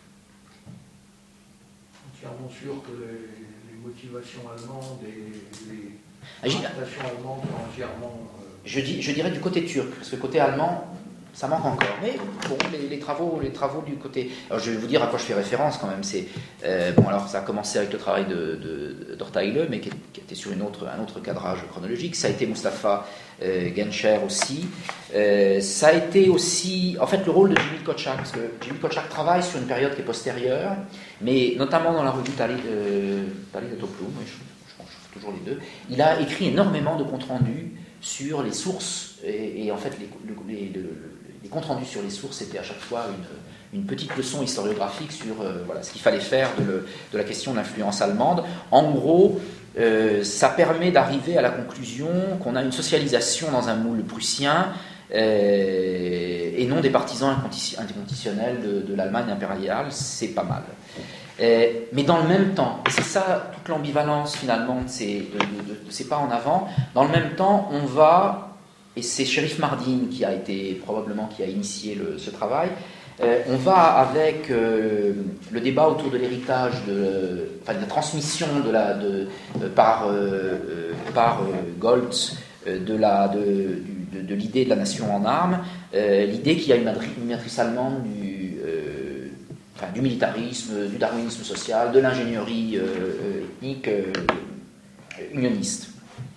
Entièrement sûr que les, les motivations allemandes et les ah, orientations allemandes sont entièrement... Euh, Je, dis, je dirais du côté turc, parce que côté allemand, ça manque encore. Mais bon, les, les, travaux, les travaux du côté... Alors je vais vous dire à quoi je fais référence quand même. C'est, euh, bon, alors ça a commencé avec le travail de, de, d'Orteile, mais qui, qui était sur une autre, un autre cadrage chronologique. Ça a été Mustafa euh, Gencer aussi. Euh, ça a été aussi, en fait, le rôle de Jimmy Kochak, parce que Jimmy Kochak travaille sur une période qui est postérieure, mais notamment dans la revue Tali euh, de Toplum, je, je pense toujours les deux, il a écrit énormément de comptes rendus sur les sources, et, et en fait les, les, les, les comptes rendus sur les sources étaient à chaque fois une, une petite leçon historiographique sur euh, voilà, ce qu'il fallait faire de, le, de la question de l'influence allemande. En gros, euh, ça permet d'arriver à la conclusion qu'on a une socialisation dans un moule prussien euh, et non des partisans inconditionnels de, de l'Allemagne impériale. C'est pas mal. Euh, mais dans le même temps, et c'est ça toute l'ambivalence finalement de ces, de, de, de, de ces pas en avant, dans le même temps on va, et c'est Sherif Mardin qui a été probablement qui a initié le, ce travail, euh, on va avec euh, le débat autour de l'héritage, de, enfin de la transmission de la, de, de, par, euh, par euh, Goltz euh, de, la, de, de, de l'idée de la nation en armes, euh, l'idée qu'il y a une, une matrice allemande du euh, Enfin, du militarisme, du darwinisme social, de l'ingénierie euh, ethnique euh, unioniste.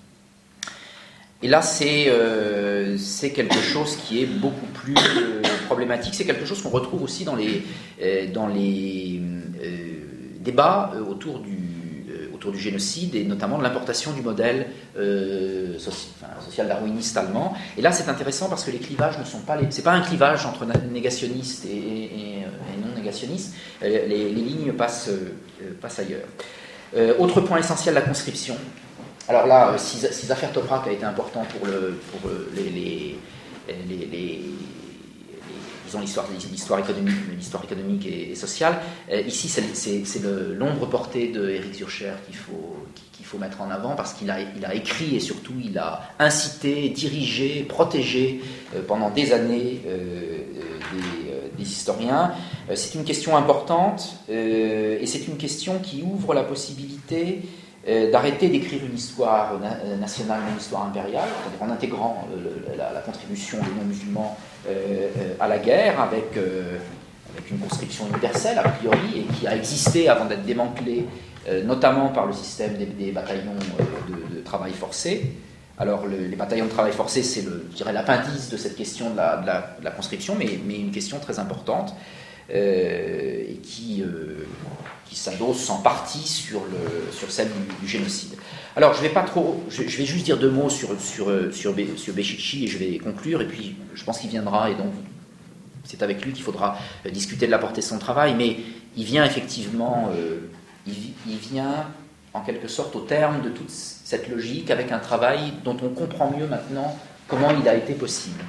Et là, c'est, euh, c'est quelque chose qui est beaucoup plus euh, problématique. C'est quelque chose qu'on retrouve aussi dans les, euh, dans les euh, débats euh, autour du, euh, autour du génocide et notamment de l'importation du modèle euh, soci, enfin, social-darwiniste allemand. Et là, c'est intéressant parce que les clivages ne sont pas... Les, c'est pas un clivage entre négationnistes et, et, et négationnistes, les, les lignes passent, euh, passent ailleurs. Euh, autre point essentiel, la conscription. Alors là, si, si Zafer Toprak a été important pour, le, pour les, les, les, les, les disons l'histoire, l'histoire économique, l'histoire économique et, et sociale, euh, ici c'est, c'est, c'est le, l'ombre portée de Éric Zürcher qu'il faut, qu'il faut mettre en avant parce qu'il a, il a écrit et surtout il a incité, dirigé, protégé euh, pendant des années euh, des, euh, des historiens. Euh, c'est une question importante euh, et c'est une question qui ouvre la possibilité euh, d'arrêter d'écrire une histoire na- nationale, une histoire impériale, c'est-à-dire en intégrant euh, le, la, la contribution des non-musulmans euh, euh, à la guerre avec, euh, avec une conscription universelle a priori et qui a existé avant d'être démantelée euh, notamment par le système des, des bataillons euh, de, de travail forcé. Alors le, les bataillons de travail forcé, c'est le, je dirais, l'appendice de cette question de la, de la, de la conscription, mais, mais une question très importante euh, et qui, euh, qui s'adosse en partie sur, le, sur celle du, du génocide. Alors je vais pas trop, je, je vais juste dire deux mots sur, sur, sur, sur Beşikçi et je vais conclure, et puis je pense qu'il viendra, et donc c'est avec lui qu'il faudra discuter de la portée de son travail, mais il vient effectivement, euh, il, il vient en quelque sorte au terme de toute cette logique avec un travail dont on comprend mieux maintenant comment il a été possible.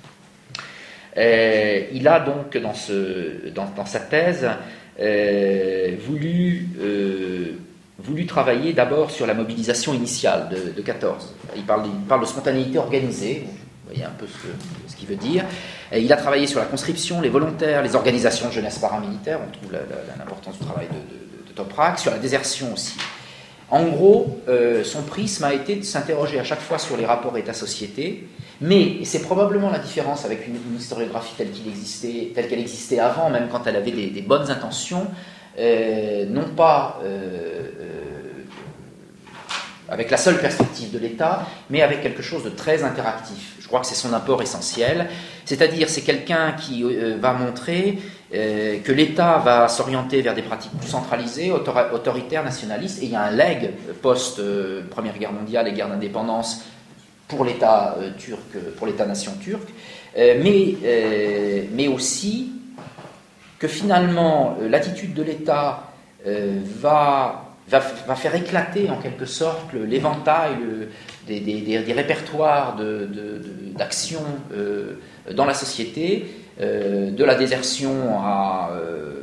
Euh, il a donc dans, ce, dans, dans sa thèse euh, voulu, euh, voulu travailler d'abord sur la mobilisation initiale de, de quatorze. Il parle, il parle de spontanéité organisée. Vous voyez un peu ce, que, ce qu'il veut dire. Et il a travaillé sur la conscription, les volontaires, les organisations de jeunesse paramilitaire, on trouve la, la, l'importance du travail de, de, de Toprak, sur la désertion aussi. En gros, euh, son prisme a été de s'interroger à chaque fois sur les rapports État-société, mais, et c'est probablement la différence avec une, une historiographie telle, qu'il existait, telle qu'elle existait avant, même quand elle avait des, des bonnes intentions, euh, non pas euh, euh, avec la seule perspective de l'État, mais avec quelque chose de très interactif. Je crois que c'est son apport essentiel. C'est-à-dire, c'est quelqu'un qui euh, va montrer euh, que l'État va s'orienter vers des pratiques plus centralisées, autor- autoritaires, nationalistes, et il y a un legs post-Première euh, Guerre mondiale et guerre d'indépendance pour l'État euh, turc, pour l'État-nation turc, euh, mais, euh, mais aussi que finalement, euh, l'attitude de l'État euh, va... Va, va faire éclater en quelque sorte l'éventail le, des, des, des, des répertoires de, de, de, d'actions euh, dans la société, euh, de la désertion à, euh,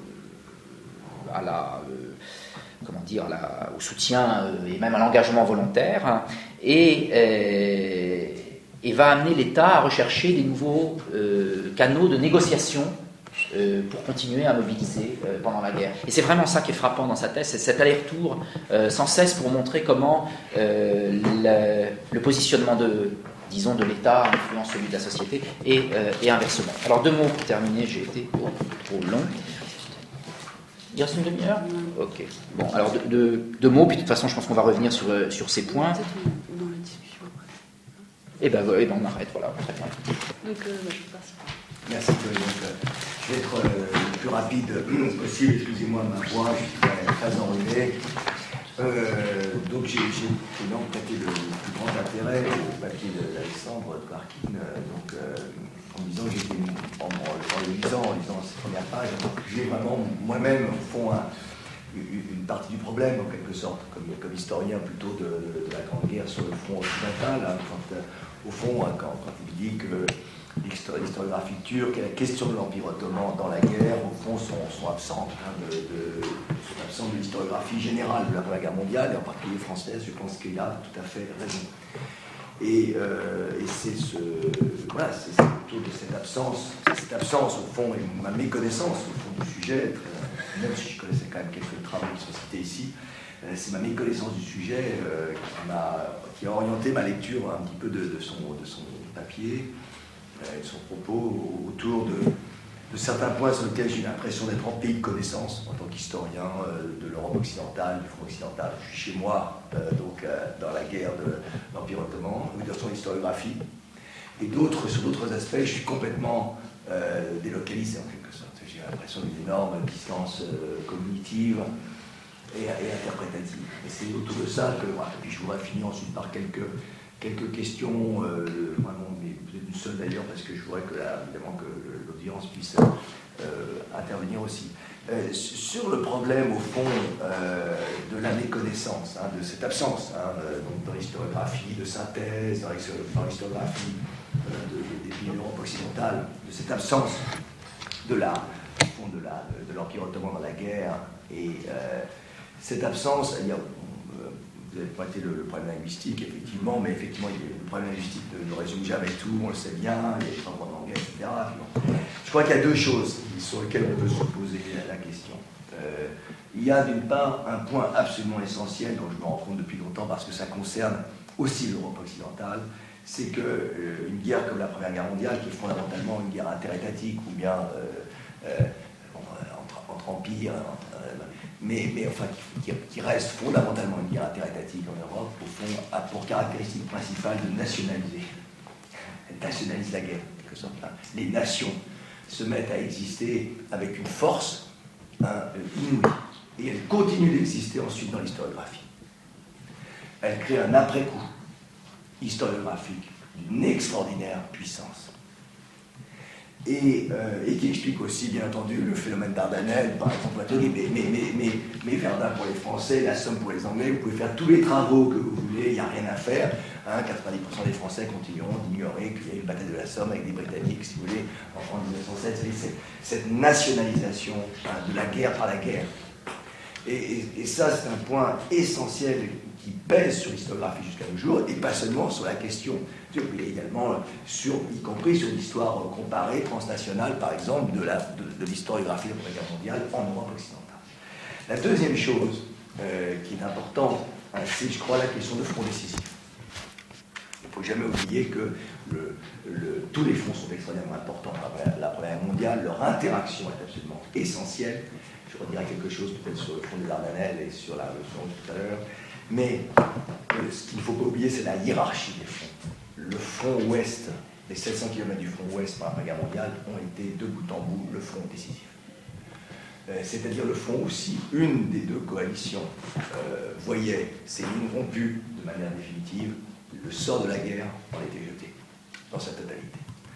à la, euh, comment dire, à la, au soutien euh, et même à l'engagement volontaire, hein, et, euh, et va amener l'État à rechercher des nouveaux euh, canaux de négociation Euh, pour continuer à mobiliser euh, pendant la guerre. Et c'est vraiment ça qui est frappant dans sa thèse, c'est cet aller-retour euh, sans cesse pour montrer comment euh, le, le positionnement de, disons, de l'État influence celui de la société et, euh, et inversement. Alors deux mots pour terminer, j'ai été oh, trop long. Il reste une demi-heure ? Ok. Bon, alors deux, deux, deux mots, puis de toute façon je pense qu'on va revenir sur, sur ces points. Dans la discussion après. Et ben, et ben on arrête, voilà, très bien. Donc, euh, je passe. Merci. Donc, euh, je vais être euh, le plus rapide possible. Excusez-moi ma voix, je suis très, très enrhumé. Euh, donc, j'ai, j'ai donc prêté le, le plus grand intérêt au papier d'Alexandre Dworkin, euh, donc, euh, en disant que j'étais, en, en, en le lisant, en lisant ces premières pages, j'ai vraiment moi-même, au fond, un, une, une partie du problème, en quelque sorte, comme, comme historien plutôt de, de, de la Grande Guerre sur le front occidental, hein, quand, euh, au fond, hein, quand, quand il dit que l'historiographie turque et la question de l'Empire ottoman dans la guerre, au fond, sont, sont absentes, hein, de, de, sont absentes de l'historiographie générale de la Première Guerre mondiale, et en particulier française. Je pense qu'il a tout à fait raison. Et, euh, et c'est, ce, voilà, c'est autour de cette absence, cette absence, au fond, et ma méconnaissance, au fond, du sujet, même si je connaissais quand même quelques travaux qui sont cités ici, c'est ma méconnaissance du sujet euh, qui, m'a, qui a orienté ma lecture un petit peu de, de, son, de son papier, et de son propos autour de, de certains points sur lesquels j'ai l'impression d'être en pays de connaissance en tant qu'historien euh, de l'Europe occidentale, du front occidental. Je suis chez moi, euh, donc euh, dans la guerre de l'Empire ottoman, ou dans son historiographie. Et d'autres, sur d'autres aspects, je suis complètement euh, délocalisé en quelque sorte. J'ai l'impression d'une énorme distance euh, cognitive et, et interprétative. Et c'est autour de ça que, voilà, et puis je voudrais finir ensuite par quelques, quelques questions, euh, vraiment, mais peut-être une seule d'ailleurs, parce que je voudrais que, là, évidemment, que l'audience puisse euh, intervenir aussi. Euh, sur le problème, au fond, euh, de la méconnaissance, hein, de cette absence, hein, euh, donc dans l'historiographie de synthèse, dans l'historiographie euh, de, des pays de l'Europe occidentale, de cette absence de la, au fond, de, la, de l'Empire ottoman dans la guerre, et euh, cette absence, il y a, vous avez pointé le, le problème linguistique, effectivement, mais effectivement, le problème linguistique ne, ne résume jamais tout, on le sait bien, il y a des changements d'anglais, et cetera. Je crois qu'il y a deux choses sur lesquelles on peut se poser la question. Euh, il y a d'une part un point absolument essentiel, dont je me rends compte depuis longtemps, parce que ça concerne aussi l'Europe occidentale, c'est qu'une euh, guerre comme la Première Guerre mondiale, qui est fondamentalement une guerre interétatique, ou bien euh, euh, entre, entre empires, entre, euh, mais, mais enfin, qui, qui reste fondamentalement une guerre interétatique en Europe, au fond, a pour caractéristique principale de nationaliser. Elle nationalise la guerre, en quelque sorte. Hein. Les nations se mettent à exister avec une force hein, inouïe, et elles continuent d'exister ensuite dans l'historiographie. Elle crée un après-coup historiographique d'une extraordinaire puissance. Et, euh, et qui explique aussi, bien entendu, le phénomène Dardanelles, par exemple, mais, mais, mais, mais, mais Verdun pour les Français, la Somme pour les Anglais, vous pouvez faire tous les travaux que vous voulez, il n'y a rien à faire. Hein, quatre-vingt-dix pour cent des Français continueront d'ignorer qu'il y a eu une bataille de la Somme avec des Britanniques, si vous voulez, en dix-neuf cent sept. C'est cette nationalisation hein, de la guerre par la guerre. Et, et, et ça, c'est un point essentiel qui pèse sur l'historiographie jusqu'à nos jours, et pas seulement sur la question, mais également, sur, y compris sur l'histoire comparée, transnationale, par exemple, de, la, de, de l'historiographie de la Première Guerre mondiale en Europe occidentale. La deuxième chose euh, qui est importante, hein, c'est, je crois, la question de front décisif. Il ne faut jamais oublier que le, le, tous les fronts sont extrêmement importants. La, la Première Guerre mondiale, leur interaction est absolument essentielle. Je redirai quelque chose peut-être sur le front des Dardanelles et sur la leçon de tout à l'heure. Mais euh, ce qu'il ne faut pas oublier, c'est la hiérarchie des fronts. Le front ouest, les sept cents kilomètres du front ouest par la Première Guerre mondiale ont été de bout en bout le front décisif. Euh, c'est-à-dire le front où si une des deux coalitions euh, voyait ses lignes rompues de manière définitive, le sort de la guerre en était jeté dans sa totalité.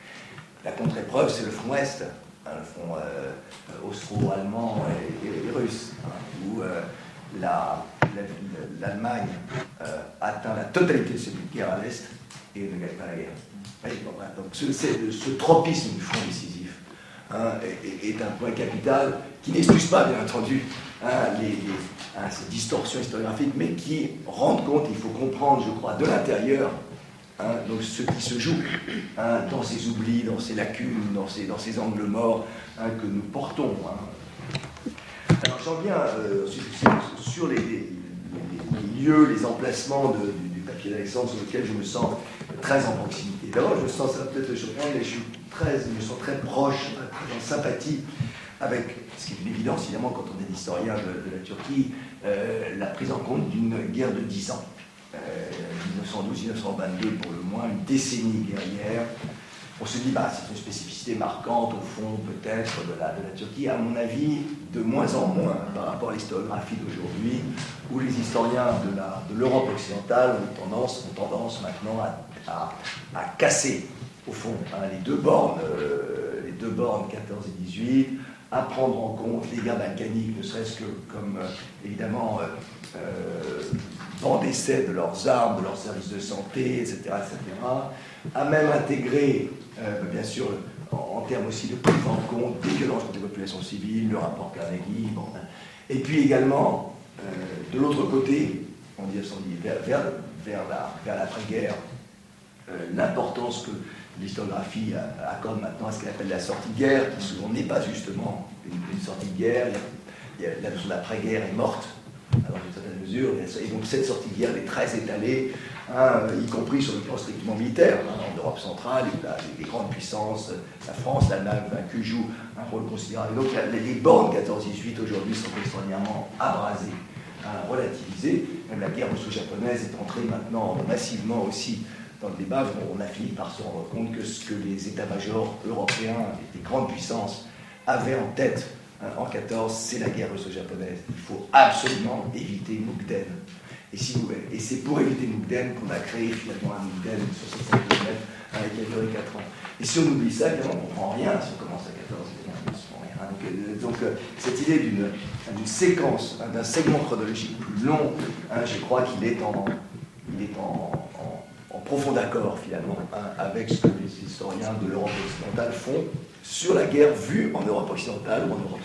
La contre-épreuve, c'est le front est, hein, le front euh, austro-allemand et, et, et russe, hein, où euh, la, la, l'Allemagne euh, atteint la totalité de ses guerres à l'est et ne gagne pas la guerre. Oui, bon, voilà. Donc ce, ce tropisme du front décisif hein, est, est un point capital qui n'excuse pas, bien entendu, hein, les, les, hein, ces distorsions historiographiques, mais qui rendent compte, il faut comprendre, je crois, de l'intérieur, hein, donc ce qui se joue hein, dans ces oublis, dans ces lacunes, dans ces, dans ces angles morts hein, que nous portons. Hein. Alors j'en viens euh, sur, sur les, les, les, les lieux, les emplacements de, du, du papier d'Alexandre sur lequel je me sens très en proximité. D'abord, je me sens, ça va peut-être choquant, mais je, suis très, je me sens très proche, très en sympathie avec, ce qui est une évidence évidemment quand on est historien de, de la Turquie, euh, la prise en compte d'une guerre de dix ans. Euh, dix-neuf cent douze dix-neuf cent vingt-deux pour le moins, une décennie guerrière. On se dit, bah, c'est une spécificité marquante, au fond, peut-être, de la, de la Turquie. À mon avis, de moins en moins par rapport à l'historiographie d'aujourd'hui, où les historiens de, la, de l'Europe occidentale ont tendance, ont tendance maintenant à, à, à casser, au fond, hein, les deux bornes, euh, les deux bornes quatorze et dix-huit, à prendre en compte les guerres balkaniques, ne serait-ce que comme, euh, évidemment, euh, euh, banc d'essai de leurs armes, de leurs services de santé, et cetera, et cetera, à même intégrer, euh, bien sûr, en, en termes aussi de prise en compte des violences contre les populations civiles, le rapport Carnegie, bon, et puis également, euh, de l'autre côté, en dix-neuf cent dix, vers, vers, vers, la, vers l'après-guerre, euh, l'importance que l'historiographie accorde maintenant à ce qu'elle appelle la sortie de guerre, qui souvent n'est pas justement une, une sortie de guerre. Il y a, la notion d'après-guerre est morte, alors d'une certaine mesure, et donc cette sortie de guerre elle est très étalée, hein, y compris sur le plan strictement militaire. Hein, en Europe centrale, la, les, les grandes puissances, la France, l'Allemagne vaincue jouent un rôle considérable. Et donc la, les, les bornes quatorze dix-huit aujourd'hui sont extraordinairement abrasées, hein, relativisées. Même la guerre russo-japonaise est entrée maintenant massivement aussi dans le débat. On a fini par se rendre compte que ce que les états-majors européens, les grandes puissances, avaient en tête hein, en quatorze, c'est la guerre russo-japonaise. Il faut absolument éviter Mukden. Et, si vous, et c'est pour éviter Mukden qu'on a créé finalement un Mukden sur sept cents kilomètres hein, qui a duré quatre ans. Et si on oublie ça, évidemment, on ne comprend rien si on commence à quatorze, évidemment, on ne comprend rien. Donc, euh, donc euh, cette idée d'une, d'une séquence, hein, d'un segment chronologique plus long, hein, je crois qu'il est en, il est en, en en profond accord finalement hein, avec ce que les historiens de l'Europe occidentale font sur la guerre vue en Europe occidentale ou en Europe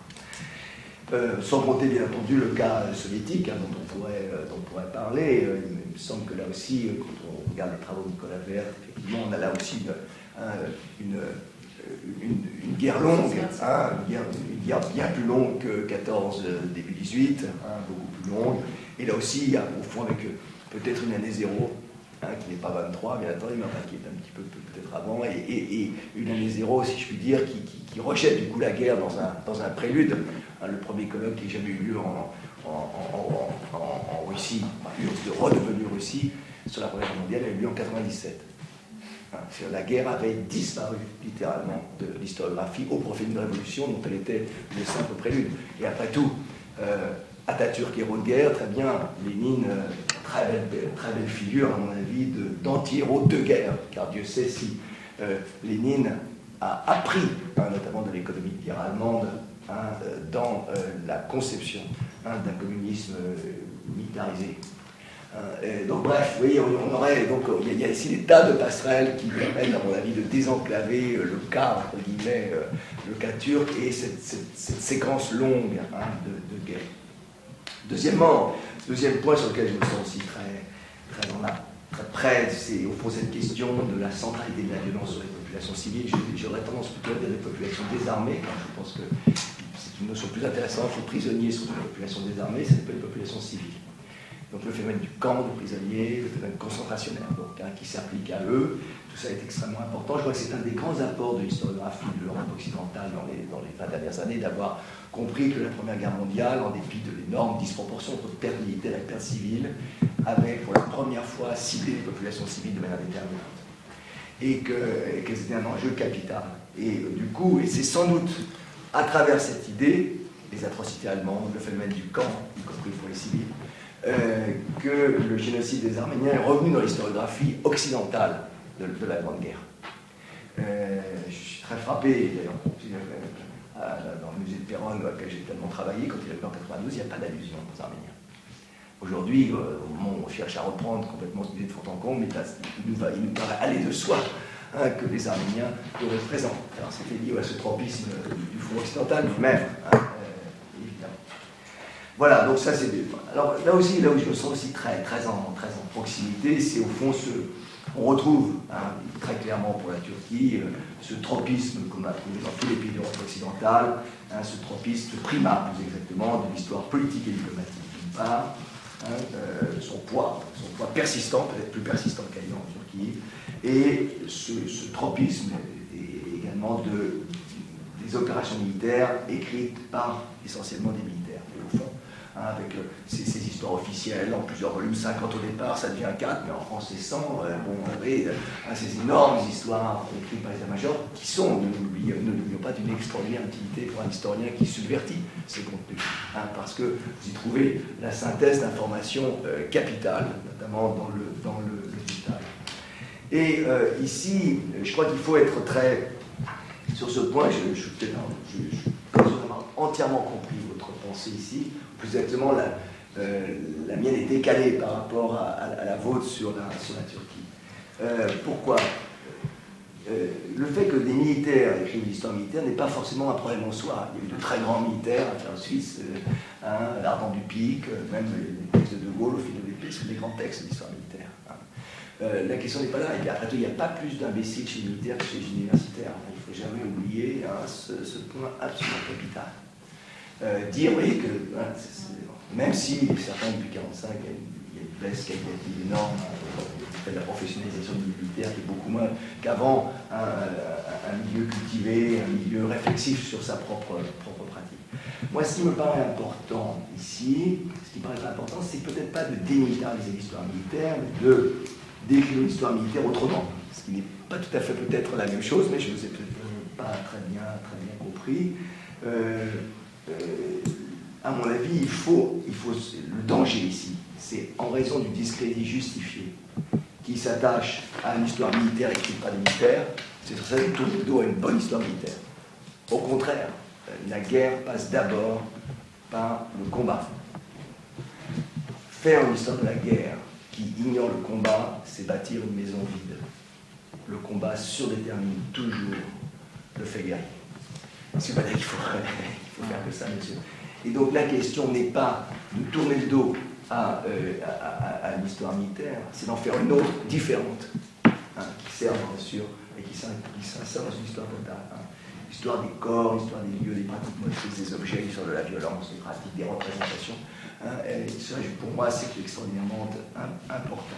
centrale. Euh, sans compter bien entendu le cas soviétique hein, dont, on pourrait, euh, dont on pourrait parler. Euh, il me semble que là aussi, euh, quand on regarde les travaux de Nicolas Vert, effectivement, on a là aussi une, hein, une, une, une guerre longue, hein, une, guerre, une guerre bien plus longue que quatorze, début dix-huit, hein, beaucoup plus longue. Et là aussi, il y a au fond avec euh, peut-être une année zéro, Hein, qui n'est pas vingt-trois, bien entendu, mais enfin, qui est un petit peu peut-être avant, et, et, et une année zéro, si je puis dire, qui, qui, qui rejette du coup la guerre dans un, dans un prélude. Hein, le premier colloque qui n'a jamais eu lieu en, en, en, en, en Russie, enfin, redevenue Russie, sur la Première Guerre mondiale, a eu lieu en quatre-vingt-dix-sept. Hein, la guerre avait disparu, littéralement, de l'historiographie au profit d'une révolution dont elle était le simple prélude. Et après tout, euh, Atatürk, héros de guerre, très bien, Lénine, euh, très, belle, très belle figure, à mon avis, de, d'anti-héros de guerre, car Dieu sait si euh, Lénine a appris, hein, notamment de l'économie de guerre allemande, hein, euh, dans euh, la conception hein, d'un communisme euh, militarisé. Euh, donc bref, vous voyez, on, on aurait, donc il y, y a ici des tas de passerelles qui permettent, à mon avis, de désenclaver euh, le cas, entre guillemets, euh, le cas turc, et cette, cette, cette séquence longue hein, de, de guerre. Deuxièmement, deuxième point sur lequel je me sens aussi très, très, en a, très près, c'est au fond cette question de la centralité de la violence sur les populations civiles. J'aurais tendance plutôt à dire les populations désarmées. Enfin, je pense que c'est une notion plus intéressante. Les prisonniers sont des populations désarmées, ce n'est pas les populations civiles. Donc le phénomène du camp de prisonniers, le phénomène concentrationnaire, donc, hein, qui s'applique à eux, tout ça est extrêmement important. Je crois que c'est un des grands apports de l'historiographie de l'Europe occidentale dans les, dans les vingt dernières années, d'avoir compris que la Première Guerre mondiale, en dépit de l'énorme disproportion entre pertes militaires et pertes civiles, avait pour la première fois ciblé les populations civiles de manière déterminante. Et que, et que c'était un enjeu capital. Et euh, du coup, et c'est sans doute à travers cette idée, les atrocités allemandes, le phénomène du camp, y compris pour les civils, Euh, que le génocide des Arméniens est revenu dans l'historiographie occidentale de, de la Grande Guerre. Euh, je suis très frappé, d'ailleurs, dans le musée de Péronne, auquel j'ai tellement travaillé, quand il a eu en quatre-vingt-douze, il n'y a pas d'allusion aux Arméniens. Aujourd'hui, euh, on cherche à reprendre complètement cette idée de fond en comble, mais là, il, nous va, il nous paraît aller de soi hein, que les Arméniens le représentent. Alors, c'était lié à ce tropisme du front occidental, mais même, hein, euh, évidemment. Voilà, donc ça c'est... Alors là aussi, là où je me sens aussi très, très, en, très en proximité, c'est au fond ce... On retrouve hein, très clairement pour la Turquie euh, ce tropisme qu'on a trouvé dans tous les pays d'Europe occidentale, hein, ce tropisme, ce primat plus exactement, de l'histoire politique et diplomatique d'une part, hein, euh, son poids, son poids persistant, peut-être plus persistant qu'ailleurs en Turquie, et ce, ce tropisme est également de, des opérations militaires écrites par essentiellement des militaires, et au fond. Avec euh, ces, ces histoires officielles en plusieurs volumes, cinquante au départ, ça devient quatre, mais en France c'est cent. Euh, bon, et, euh, ces énormes histoires écrites par les états-majors qui sont, ne l'oublions pas, d'une extraordinaire utilité pour un historien qui subvertit ces contenus. Hein, parce que vous y trouvez la synthèse d'informations euh, capitales, notamment dans le, dans le, le détail. Et euh, ici, je crois qu'il faut être très. Sur ce point, je, je, je, je, je pense avoir entièrement compris votre pensée ici. Plus exactement, la, euh, la mienne est décalée par rapport à, à, à la vôtre sur la, sur la Turquie. Euh, pourquoi euh, Le fait que des militaires écrivent l'histoire militaire n'est pas forcément un problème en soi. Il y a eu de très grands militaires, en Suisse, euh, hein, l'Ardent du Pic, même les textes de De Gaulle au fil de l'épée sont des grands textes d'histoire militaire. Hein. Euh, la question n'est pas là. Et après tout, il n'y a pas plus d'imbéciles chez les militaires que chez les universitaires. Il ne faut jamais oublier hein, ce, ce point absolument capital. Euh, dire oui que hein, c'est, c'est, même si certains depuis mille neuf cent quarante-cinq il y a une, il y a une baisse qualitative énorme hein, de la professionnalisation du militaire qui est beaucoup moins qu'avant hein, un, un milieu cultivé, un milieu réflexif sur sa propre, propre pratique. Moi ce qui me paraît important ici, ce qui me paraît important c'est peut-être pas de démilitariser l'histoire militaire mais de décrire l'histoire militaire autrement, ce qui n'est pas tout à fait peut-être la même chose mais je ne vous ai peut-être pas très bien, très bien compris. Euh, Euh, à mon avis, il faut, il faut le danger ici, c'est en raison du discrédit justifié qui s'attache à une histoire militaire écrite par des militaires, c'est sur ça qu'il tourne le dos à une bonne histoire militaire. Au contraire, la guerre passe d'abord par le combat. Faire une histoire de la guerre qui ignore le combat, c'est bâtir une maison vide. Le combat surdétermine toujours le fait guerrier. C'est pas là qu'il faut, il faut faire que ça, monsieur. Et donc la question n'est pas de tourner le dos à, euh, à, à, à l'histoire militaire, c'est d'en faire une autre, différente, hein, qui sert bien sûr, et qui s'insère dans une histoire totale. Hein. L'histoire des corps, l'histoire des lieux, des pratiques motrices, des objets, l'histoire de la violence, des pratiques, des représentations. Hein, et ça, pour moi, c'est extraordinairement important.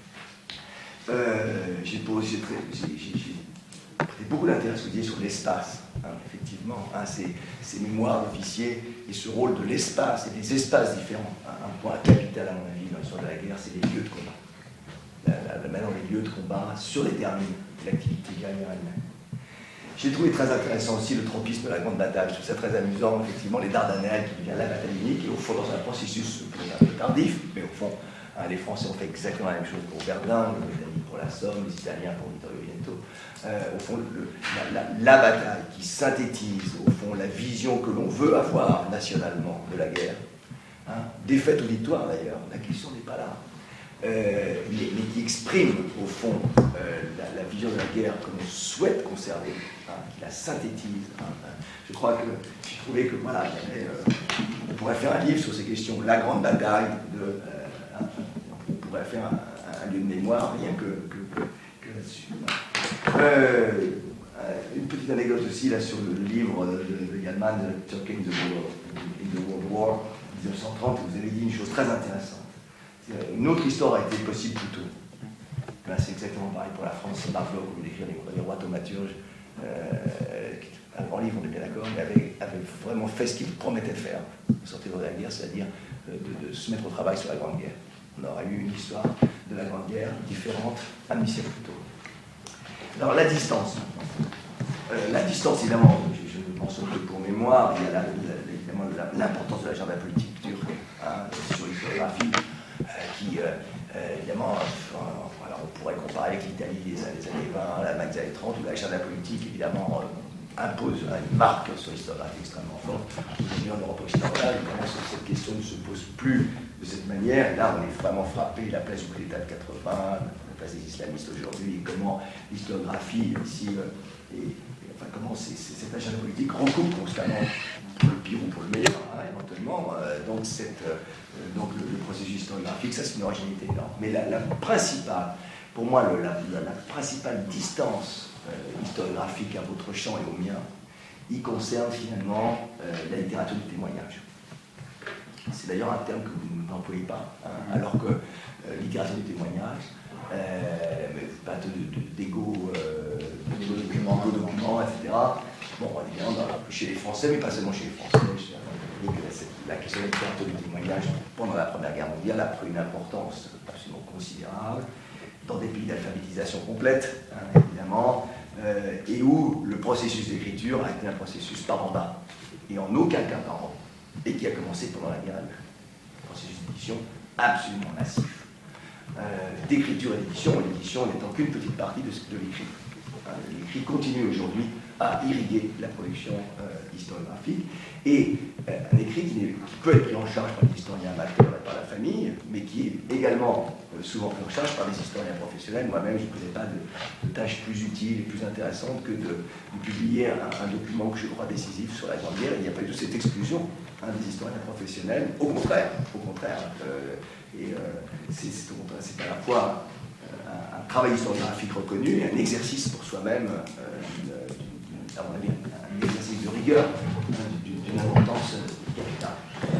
Euh, j'ai posé, j'ai, j'ai, j'ai prêté beaucoup d'intérêt à ce que vous disiez sur l'espace. Hein, effectivement, hein, ces, ces mémoires d'officiers et ce rôle de l'espace et des espaces différents. Hein, un point capital, à mon avis, dans l'histoire de la guerre, c'est les lieux de combat. La, la, la manière dont les lieux de combat surdéterminent l'activité guerrière elle-même. J'ai trouvé très intéressant aussi le tropisme de la grande bataille. Je trouve ça très amusant, effectivement, les Dardanelles qui devient la bataille unique, et au fond, dans un processus un peu tardif, mais au fond, hein, les Français ont fait exactement la même chose pour Verdun, les Britanniques pour la Somme, les Italiens pour Vittorio Veneto. Euh, au fond, le, la, la, la bataille qui synthétise, au fond, la vision que l'on veut avoir nationalement de la guerre, hein, défaite ou victoire d'ailleurs, la question n'est pas là. euh, mais, mais qui exprime au fond euh, la, la vision de la guerre que l'on souhaite conserver, hein, qui la synthétise. Hein. Je crois que j'ai trouvé que voilà, il y avait, euh, on pourrait faire un livre sur ces questions, la grande bataille de, euh, hein, on pourrait faire un, un lieu de mémoire rien que, que, que, que là-dessus. Euh, une petite anecdote aussi là sur le livre de, de Gallman, de Turkey in the World, in the World War, dix-neuf cent trente, vous avez dit une chose très intéressante. Une autre histoire a été possible plus tôt. Ben, c'est exactement pareil pour la France. Marc Bloch, au lieu d'écrire les, les rois thaumaturges, euh, un grand livre, on est bien d'accord, mais avait, avait vraiment fait ce qu'il promettait de faire au sortir de la guerre, c'est-à-dire de, de se mettre au travail sur la Grande Guerre. On aurait eu une histoire de la Grande Guerre différente un demi-siècle plus tôt. Alors la distance. Euh, la distance, évidemment, je, je pense que pour mémoire, il y a la, la, évidemment l'importance de l'agenda politique turc hein, sur l'historiographie. Qui, euh, euh, évidemment, euh, alors on pourrait comparer avec l'Italie des années vingt, l'Allemagne des années trente, où l'agenda politique, évidemment, euh, impose une marque sur l'historiographie extrêmement forte. Aujourd'hui, en Europe occidentale, évidemment, cette question ne se pose plus de cette manière. Là, on est vraiment frappé, la place du coup d'État de quatre-vingts, la place des islamistes aujourd'hui, et comment l'historiographie, ici, euh, et, et, enfin, comment c'est, c'est, cet agenda politique recoupe constamment, pour le pire ou pour le meilleur, hein, éventuellement, euh, donc cette... Euh, Donc le, le processus historiographique, ça c'est une originalité énorme. Mais la, la principale, pour moi, le, la, la, la principale distance euh, historiographique à votre champ et au mien, il concerne finalement euh, la littérature du témoignage. C'est d'ailleurs un terme que vous n'employez pas, hein, alors que euh, littérature du témoignage, euh, pas de, de, d'égo, euh, d'égo documents, documents, et cetera. Bon, évidemment, chez les Français, mais pas seulement chez les Français. La question de la littérature du témoignage pendant la Première Guerre mondiale a pris une importance absolument considérable dans des pays d'alphabétisation complète, hein, évidemment, euh, et où le processus d'écriture a été un processus par en bas, et en aucun cas par en haut, et qui a commencé pendant la guerre elle-même. Un processus d'édition absolument massif. Euh, d'écriture et d'édition, et l'édition n'étant qu'une petite partie de, de l'écrit. Hein, l'écrit continue aujourd'hui à irriguer la production euh, historiographique, et euh, un écrit qui, qui peut être pris en charge par des historiens amateurs et par la famille, mais qui est également euh, souvent pris en charge par des historiens professionnels. Moi-même, je ne connais pas de, de tâche plus utile et plus intéressante que de, de publier un, un document que je crois décisif sur la Grande Guerre. Il n'y a pas eu de cette exclusion hein, des historiens professionnels. Au contraire, au contraire. Euh, et euh, c'est, c'est, c'est à la fois un, un travail historiographique reconnu et un exercice pour soi-même, euh, une, à mon avis, un exercice de rigueur, d'une importance capitale.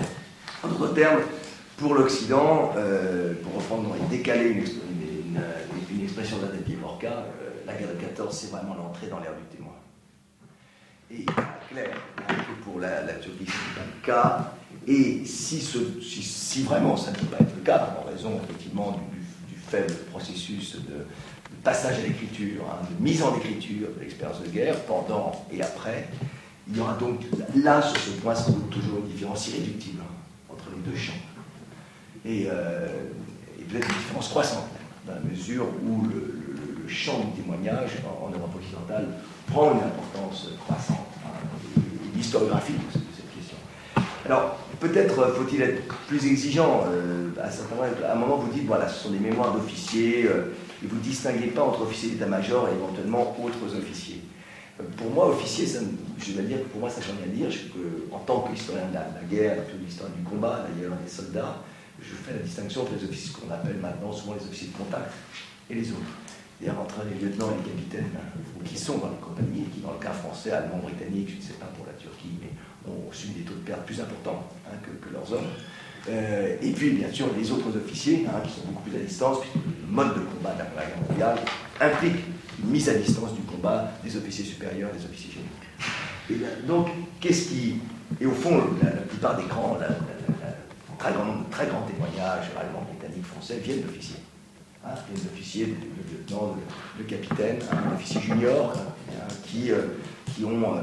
En d'autres termes, pour l'Occident, euh, pour reprendre et décaler une, une, une, une expression d'Adèle Pievorka, euh, la guerre de quatorze, c'est vraiment l'entrée dans l'ère du témoin. Et il est clair que pour la, la Turquie, c'est pas le cas. Et si, ce, si, si vraiment ça ne peut pas être le cas, en raison effectivement du, du, du faible processus de passage à l'écriture, hein, de mise en écriture de l'expérience de guerre, pendant et après, il y aura donc là, sur ce point, sans doute toujours une différence irréductible hein, entre les deux champs. Et, euh, et peut-être une différence croissante, dans la mesure où le, le, le champ du témoignage en, en Europe occidentale prend une importance croissante, hein, l'historiographie de cette question. Alors, peut-être faut-il être plus exigeant. Euh, à, certain moment, à un moment, vous dites, voilà, ce sont des mémoires d'officiers, euh, et vous ne distinguez pas entre officiers d'état-major et éventuellement autres officiers. Euh, pour moi, officier, ça, je vais dire que pour moi, ça ne veut rien dire. Je, que, en tant qu'historien de la, de la guerre, de l'histoire du combat, d'ailleurs, des soldats, je fais la distinction entre les officiers qu'on appelle maintenant souvent les officiers de contact et les autres. C'est-à-dire entre les lieutenants et les capitaines hein, qui sont dans les compagnies, qui, dans le cas français, allemand, britannique, je ne sais pas pour la Turquie, mais ont subi des taux de perte plus importants hein, que, que leurs hommes. Euh, et puis, bien sûr, les autres officiers, hein, qui sont beaucoup plus à distance, puisque le mode de combat de la Première Guerre mondiale implique une mise à distance du combat des officiers supérieurs et des officiers généraux. Et bien, donc, qu'est-ce qui... Et au fond, la, la plupart des grands, la, la, la, la, très, grand, très grands témoignages allemands, britanniques, français, viennent d'officiers. Hein, viennent d'officiers, de, de lieutenants, de, de capitaines, hein, d'officiers juniors, hein, qui, euh, qui ont... Euh,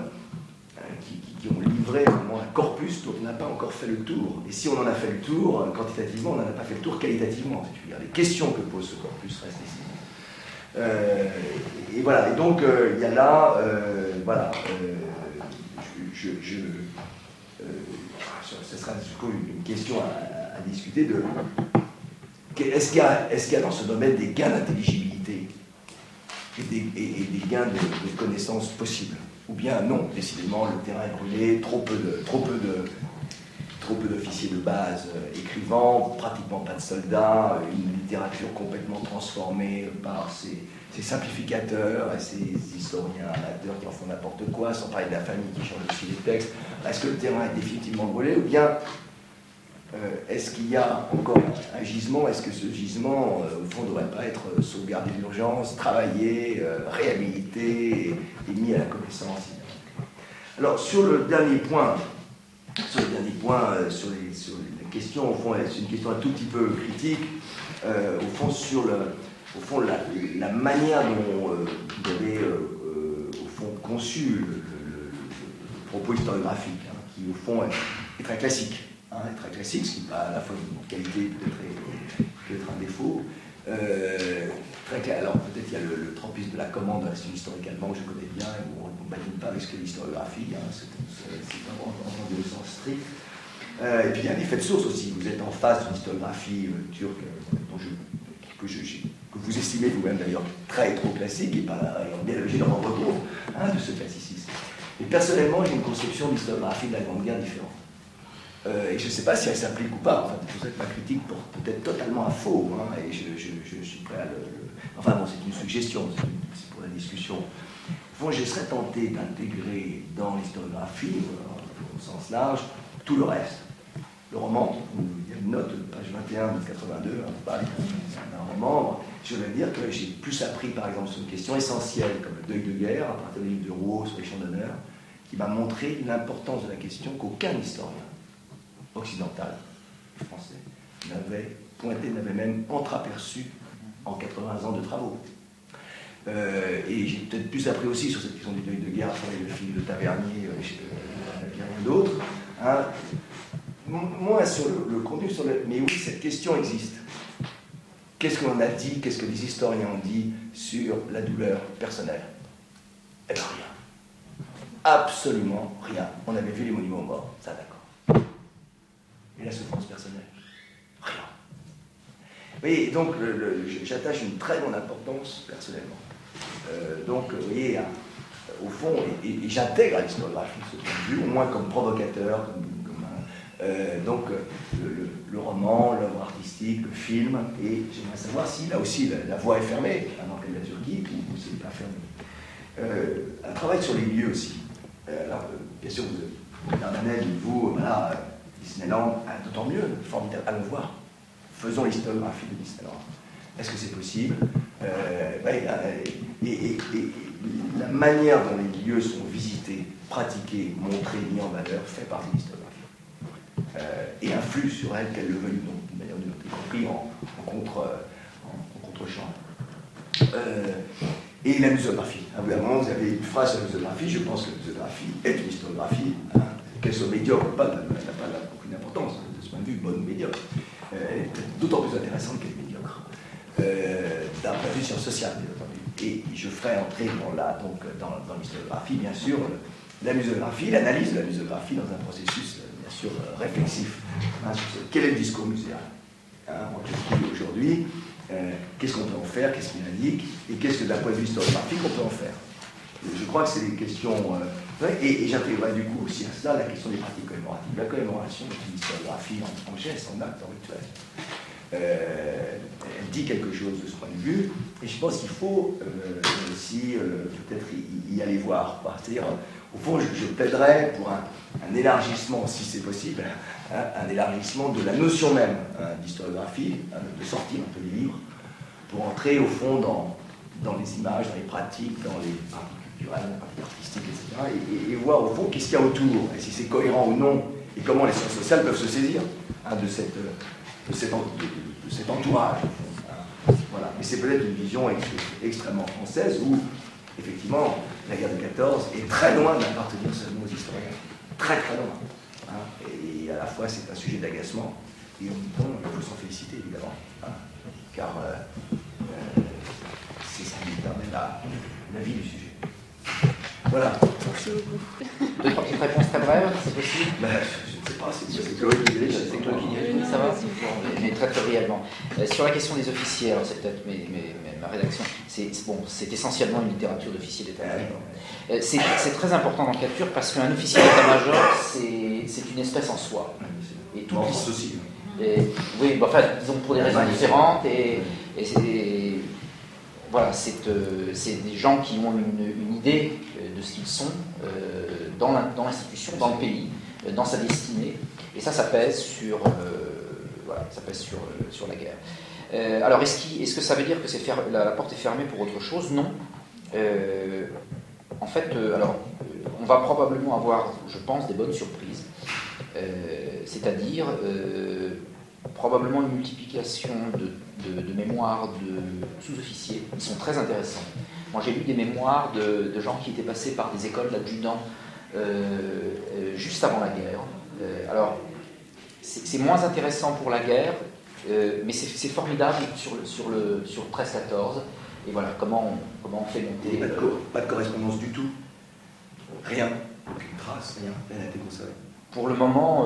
Qui, qui, qui ont livré un corpus dont on n'a pas encore fait le tour. Et si on en a fait le tour, quantitativement, on n'en a pas fait le tour qualitativement. C'est-à-dire les questions que pose ce corpus restent ici. Euh, et, et voilà. Et donc, euh, il y a là, euh, voilà, euh, je, je, je euh, ce sera du coup une question à, à discuter de est-ce qu'il y a, est-ce qu'il y a dans ce domaine des gains d'intelligibilité et des, et, et des gains de, de connaissances possibles? Ou bien non, décidément, le terrain est brûlé, trop peu de, trop peu de, trop peu d'officiers de base euh, écrivant, pratiquement pas de soldats, une littérature complètement transformée par ces, ces simplificateurs et ces historiens amateurs qui en font n'importe quoi, sans parler de la famille qui change aussi les textes. Est-ce que le terrain est définitivement brûlé, ou bien euh, est-ce qu'il y a encore un gisement? Est-ce que ce gisement, euh, au fond, ne devrait pas être sauvegardé d'urgence, travaillé, euh, réhabilité et, et mis à la connaissance? Alors, sur le dernier point, sur le dernier point, euh, sur, les, sur les questions, au fond, c'est une question un tout petit peu critique, euh, au fond, sur le, au fond, la, la manière dont euh, vous avez, euh, euh, au fond, conçu le, le, le, le propos historiographique, hein, qui, au fond, est, est très classique. Hein, est très classique, ce qui n'est pas à la fois une qualité, peut-être, peut-être un défaut. Euh, très clair. Alors, peut-être il y a le, le tropisme de la commande, c'est une historique allemande que je connais bien, et où on ne badine pas avec ce qu'est l'historiographie, hein, c'est vraiment entendu au sens strict. Euh, et puis, il y a un effet de source aussi. Vous êtes en face d'une historiographie euh, turque euh, dont je, que, je, que vous estimez vous-même d'ailleurs très trop classique et pas bien logé dans votre groupe hein, de ce classicisme. Et personnellement, j'ai une conception de l'historiographie de la Grande Guerre différente. Euh, et je ne sais pas si elle s'applique ou pas. Enfin, c'est pour ça que ma critique porte peut-être totalement à faux. Hein, et je, je, je, je suis prêt à le. le... Enfin bon, c'est une suggestion, c'est, une, c'est pour la discussion. Au fond, je serais tenté d'intégrer dans l'historiographie, euh, au sens large, tout le reste. Le roman, où il y a une note, page vingt et un, de quatre-vingt-deux, hein, pas un roman. Je veux dire que j'ai plus appris, par exemple, sur une question essentielle, comme le deuil de guerre, à partir des livres de Rouault sur les champs d'honneur, qui m'a montré l'importance de la question qu'aucun historien occidental, français, n'avait pointé, n'avait même entreaperçu en quatre-vingts ans de travaux. Euh, et j'ai peut-être plus appris aussi sur cette question du deuil de guerre, sur le film de Tavernier, euh, et bien d'autres. Hein. Moins sur le, le contenu, sur le, mais oui, cette question existe. Qu'est-ce qu'on a dit, qu'est-ce que les historiens ont dit sur la douleur personnelle? Eh bien, rien. Absolument rien. On avait vu les monuments aux morts, ça d'accord. Et la souffrance personnelle? Rien. Vous voyez, donc le, le, j'attache une très grande importance personnellement. Euh, donc, vous voyez, hein, au fond, et, et, et j'intègre à l'historiographie ce point de vue, au moins comme provocateur, comme, comme un, euh, donc le, le, le roman, l'œuvre artistique, le film, et j'aimerais savoir si là aussi la, la voie est fermée, à l'enquête de la Turquie, ou, ou c'est pas fermé. Euh, un travail sur les lieux aussi. Euh, alors, euh, bien sûr, vous, Dardanelle, vous, voilà. Disneyland, ah, d'autant mieux, formidable, allons voir. Faisons l'historiographie de Disneyland. Est-ce que c'est possible? euh, ouais, et, et, et, et la manière dont les lieux sont visités, pratiqués, montrés, mis en valeur, fait partie de l'historiographie. Euh, et influe sur elle, qu'elle le veuille, donc, d'une manière ou d'une autre, y compris en, en, contre, en, en contre-champ. Euh, et la muséographie. À un moment, vous avez une phrase sur la muséographie, je pense que la muséographie est une historiographie. Hein, qu'elle soit médiocre ou pas, n'a pas aucune importance de ce point de vue, bonne ou médiocre. Euh, elle est d'autant plus intéressante qu'elle est médiocre, euh, d'un point de vue science sociale, bien entendu. Et je ferai entrer dans, la, donc, dans, dans l'historiographie, bien sûr, la muséographie, l'analyse de la muséographie dans un processus, bien sûr, réflexif. Hein, sur ce, quel est le discours muséal hein, en Turquie aujourd'hui? euh, Qu'est-ce qu'on peut en faire? Qu'est-ce qu'il indique? Et qu'est-ce que, d'un point de vue historiographique, on peut en faire? Je crois que c'est des questions... Euh, et et j'intégrerai du coup aussi à cela la question des pratiques commémoratives. La commémoration est une historiographie en, en geste, en acte, en rituel. Euh, elle dit quelque chose de ce point de vue, et je pense qu'il faut euh, aussi euh, peut-être y, y aller voir. C'est-à-dire, au fond, je, je plaiderais pour un, un élargissement, si c'est possible, hein, un élargissement de la notion même hein, d'historiographie, hein, de sortir un peu des livres, pour entrer au fond dans, dans les images, dans les pratiques, dans les pratiques culturelles, les pratiques artistiques, et cetera, et, et, et voir au fond qu'est-ce qu'il y a autour, et si c'est cohérent ou non, et comment les sciences sociales peuvent se saisir hein, de cette... De cet, de, de cet entourage. Voilà. Mais c'est peut-être une vision ex, extrêmement française où, effectivement, la guerre de quatorze est très loin d'appartenir seulement aux historiens. Très très loin. Hein. Et à la fois, c'est un sujet d'agacement. Et en même temps, il faut s'en féliciter, évidemment. Hein. Car euh, euh, c'est ce qui permet la, la vie du sujet. Voilà. Merci beaucoup. Deux, trois petites réponses très brèves, c'est possible? Ben, je, je, sais pas, c'est c'est Chloé qui dirige. C'est Chloé qui dirige, oui, ça va. Bon, mais très très brièvement. Euh, sur la question des officiers, alors c'est peut-être mes, mes, mes, ma rédaction, c'est bon, c'est essentiellement une littérature d'officier d'état-major. Euh, c'est c'est très important dans le cas turc parce qu'un officier d'état-major, c'est c'est une espèce en soi. Et tout En France aussi. Et, oui, bah, enfin, disons pour des raisons différentes. Et, et c'est voilà, c'est euh, des gens qui ont une, une idée de ce qu'ils sont euh, dans l'institution, dans le pays, euh, dans sa destinée. Et ça, ça pèse sur, euh, voilà, ça pèse sur, euh, sur la guerre. Euh, alors, est-ce qu est-ce que ça veut dire que c'est la, la porte est fermée pour autre chose? Non. Euh, en fait, euh, alors, on va probablement avoir, je pense, des bonnes surprises. Euh, C'est-à-dire, euh, probablement une multiplication de, de, de mémoires de sous-officiers qui sont très intéressants. Moi, j'ai lu des mémoires de, de gens qui étaient passés par des écoles d'adjudants euh, euh, juste avant la guerre. Euh, alors, c'est moins intéressant pour la guerre, euh, mais c'est formidable sur le, sur le, sur le treize quatorze. Et voilà, comment on, comment on fait monter... Pas de, co pas de correspondance du tout. Rien. Aucune trace, rien. Rien n'a été conservé. Pour le moment,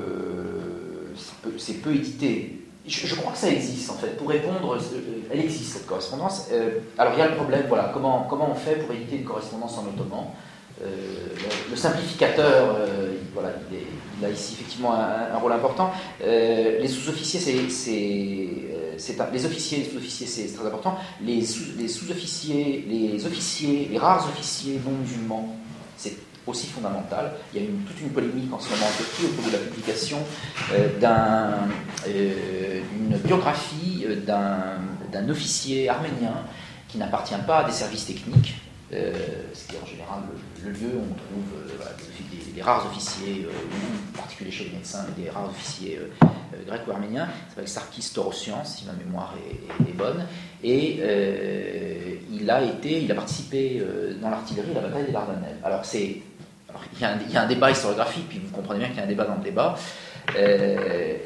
euh, c'est peu, peu édité. Je, je crois que ça existe, en fait. Pour répondre, elle existe, cette correspondance. Euh, alors, il y a le problème, voilà, comment, comment on fait pour éditer une correspondance en ottoman? euh, le, le simplificateur, euh, il, voilà, il, est, il a ici effectivement un, un rôle important. Euh, les sous-officiers, c'est... Les officiers et les sous-officiers, c'est très important. Les sous-officiers, les, les officiers, les rares officiers non musulmans, c'est aussi fondamental. Il y a une, toute une polémique en ce moment en Turquie autour de la publication euh, d'un, euh, d'une biographie euh, d'un officier arménien qui n'appartient pas à des services techniques, euh, ce qui est en général le, le lieu où on trouve euh, voilà, des, des rares officiers, euh, en particulier chez les médecins, des rares officiers euh, euh, grecs ou arméniens. Ça s'appelle Sarkis Torossian, si ma mémoire est, est, est bonne. Et euh, il a été, il a participé euh, dans l'artillerie à la bataille des Dardanelles. Alors c'est Il y, a un, il y a un débat historiographique, puis vous comprenez bien qu'il y a un débat dans le débat. Euh,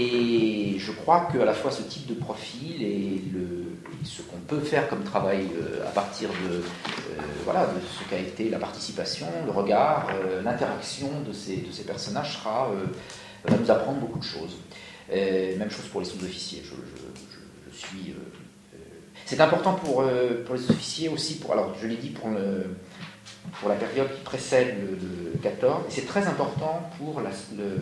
et je crois qu'à la fois ce type de profil et le, ce qu'on peut faire comme travail euh, à partir de, euh, voilà, de ce qu'a été la participation, le regard, euh, l'interaction de ces, de ces personnages sera, euh, va nous apprendre beaucoup de choses. Euh, même chose pour les sous-officiers. Je, je, je, je suis. Euh, euh, C'est important pour, euh, pour les officiers aussi. Pour, alors, je l'ai dit pour le. pour la période qui précède le, le quatorze, et c'est très important pour la, le...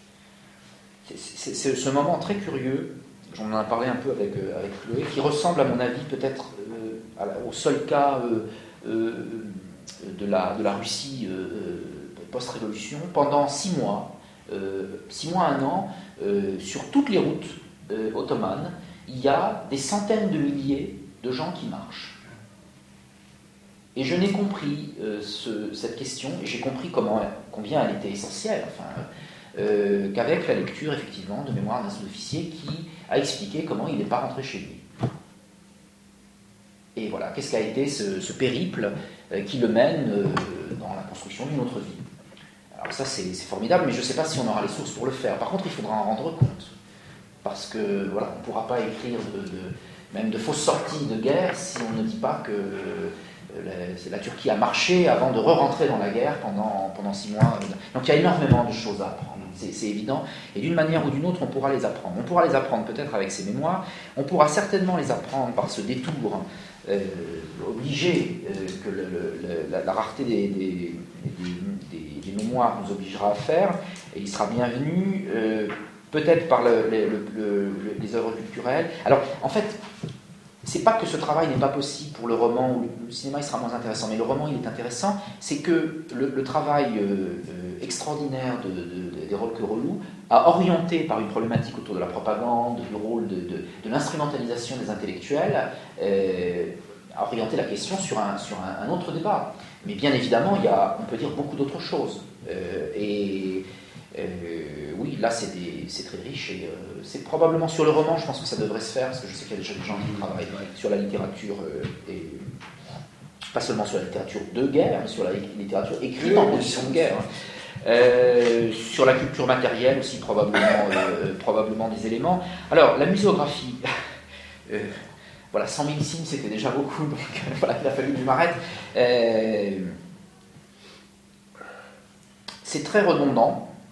C'est ce moment très curieux, j'en ai parlé un peu avec, euh, avec Chloé, qui ressemble à mon avis peut-être euh, au seul cas euh, euh, de, la, de la Russie euh, post-révolution. Pendant six mois, euh, six mois, un an, euh, sur toutes les routes euh, ottomanes, il y a des centaines de milliers de gens qui marchent. Et je n'ai compris euh, ce, cette question, et j'ai compris comment, combien elle était essentielle, enfin, euh, qu'avec la lecture, effectivement, de Mémoires d'un sous-officier qui a expliqué comment il n'est pas rentré chez lui. Et voilà, qu'est-ce qu'a été ce, ce périple euh, qui le mène euh, dans la construction d'une autre vie. Alors ça, c'est formidable, mais je ne sais pas si on aura les sources pour le faire. Par contre, il faudra en rendre compte. Parce que, voilà, on ne pourra pas écrire de, de, même de fausses sorties de guerre si on ne dit pas que... Euh, La, la Turquie a marché avant de re-rentrer dans la guerre pendant, pendant six mois. Donc il y a énormément de choses à apprendre, c'est évident. Et d'une manière ou d'une autre, on pourra les apprendre. On pourra les apprendre peut-être avec ces mémoires, on pourra certainement les apprendre par ce détour euh, obligé euh, que le, le, la, la rareté des, des, des, des, des mémoires nous obligera à faire. Et il sera bienvenu, euh, peut-être par le, le, le, le, les œuvres culturelles. Alors, en fait... c'est pas que ce travail n'est pas possible pour le roman, ou le cinéma il sera moins intéressant, mais le roman il est intéressant, c'est que le, le travail euh, euh, extraordinaire de, de, de, d'Erol Köroğlu a orienté par une problématique autour de la propagande, du rôle de, de, de l'instrumentalisation des intellectuels, euh, a orienté la question sur un, sur un, un autre débat. Mais bien évidemment, il y a, on peut dire beaucoup d'autres choses. Euh, et euh, oui, là c'est très riche et euh, c'est probablement sur le roman, je pense que ça devrait se faire, parce que je sais qu'il y a déjà des gens qui travaillent sur la littérature, euh, et pas seulement sur la littérature de guerre, mais sur la littérature écrite en conditions de guerre. Euh, sur la culture matérielle aussi, probablement, euh, probablement des éléments. Alors, la muséographie, euh, voilà, cent mille signes, c'était déjà beaucoup, donc voilà, il a fallu que je m'arrête. Euh, c'est très redondant.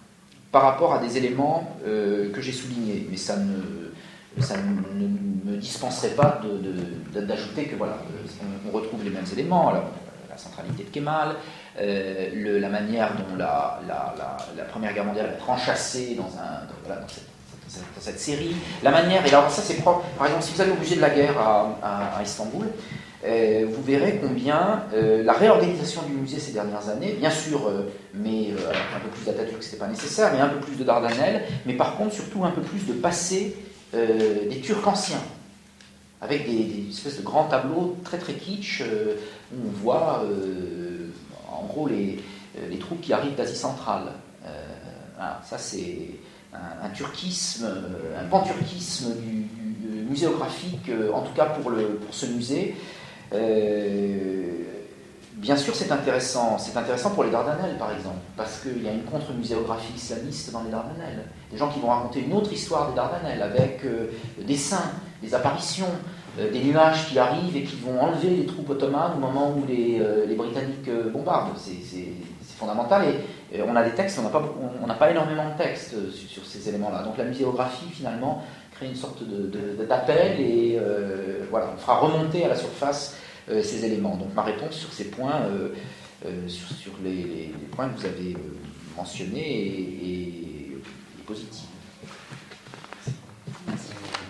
par rapport à des éléments euh, que j'ai soulignés. Mais ça ne, ça ne, ne me dispenserait pas de, de, d'ajouter que voilà, on, on retrouve les mêmes éléments. Alors, la centralité de Kemal, euh, le, la manière dont la, la, la, la Première Guerre mondiale est enchâssée dans, un, dans, voilà, dans, cette, dans, cette, dans cette série. La manière, et alors ça c'est propre, par exemple, si vous allez au musée de la guerre à, à, à Istanbul, Euh, vous verrez combien euh, la réorganisation du musée ces dernières années, bien sûr, euh, mais euh, un peu plus d'Atatürk, c'était pas nécessaire, mais un peu plus de Dardanelles, mais par contre surtout un peu plus de passé euh, des Turcs anciens, avec des, des espèces de grands tableaux très très kitsch euh, où on voit euh, en gros les, les troupes qui arrivent d'Asie centrale. Euh, voilà, ça c'est un, un turquisme, un panturquisme du, du muséographique, en tout cas pour, le, pour ce musée. Euh, bien sûr, c'est intéressant. C'est intéressant pour les Dardanelles, par exemple, parce qu'il y a une contre-muséographie islamiste dans les Dardanelles. Des gens qui vont raconter une autre histoire des Dardanelles, avec euh, des saints, des apparitions, euh, des nuages qui arrivent et qui vont enlever les troupes ottomanes au moment où les, euh, les Britanniques euh, bombardent. C'est, c'est, c'est fondamental. Et euh, on a des textes, on n'a pas, on n'a pas énormément de textes euh, sur, sur ces éléments-là. Donc la muséographie, finalement, crée une sorte de, de, d'appel et euh, voilà, on fera remonter à la surface euh, ces éléments. Donc ma réponse sur ces points, euh, euh, sur, sur les, les, les points que vous avez euh, mentionnés est, est, est positive.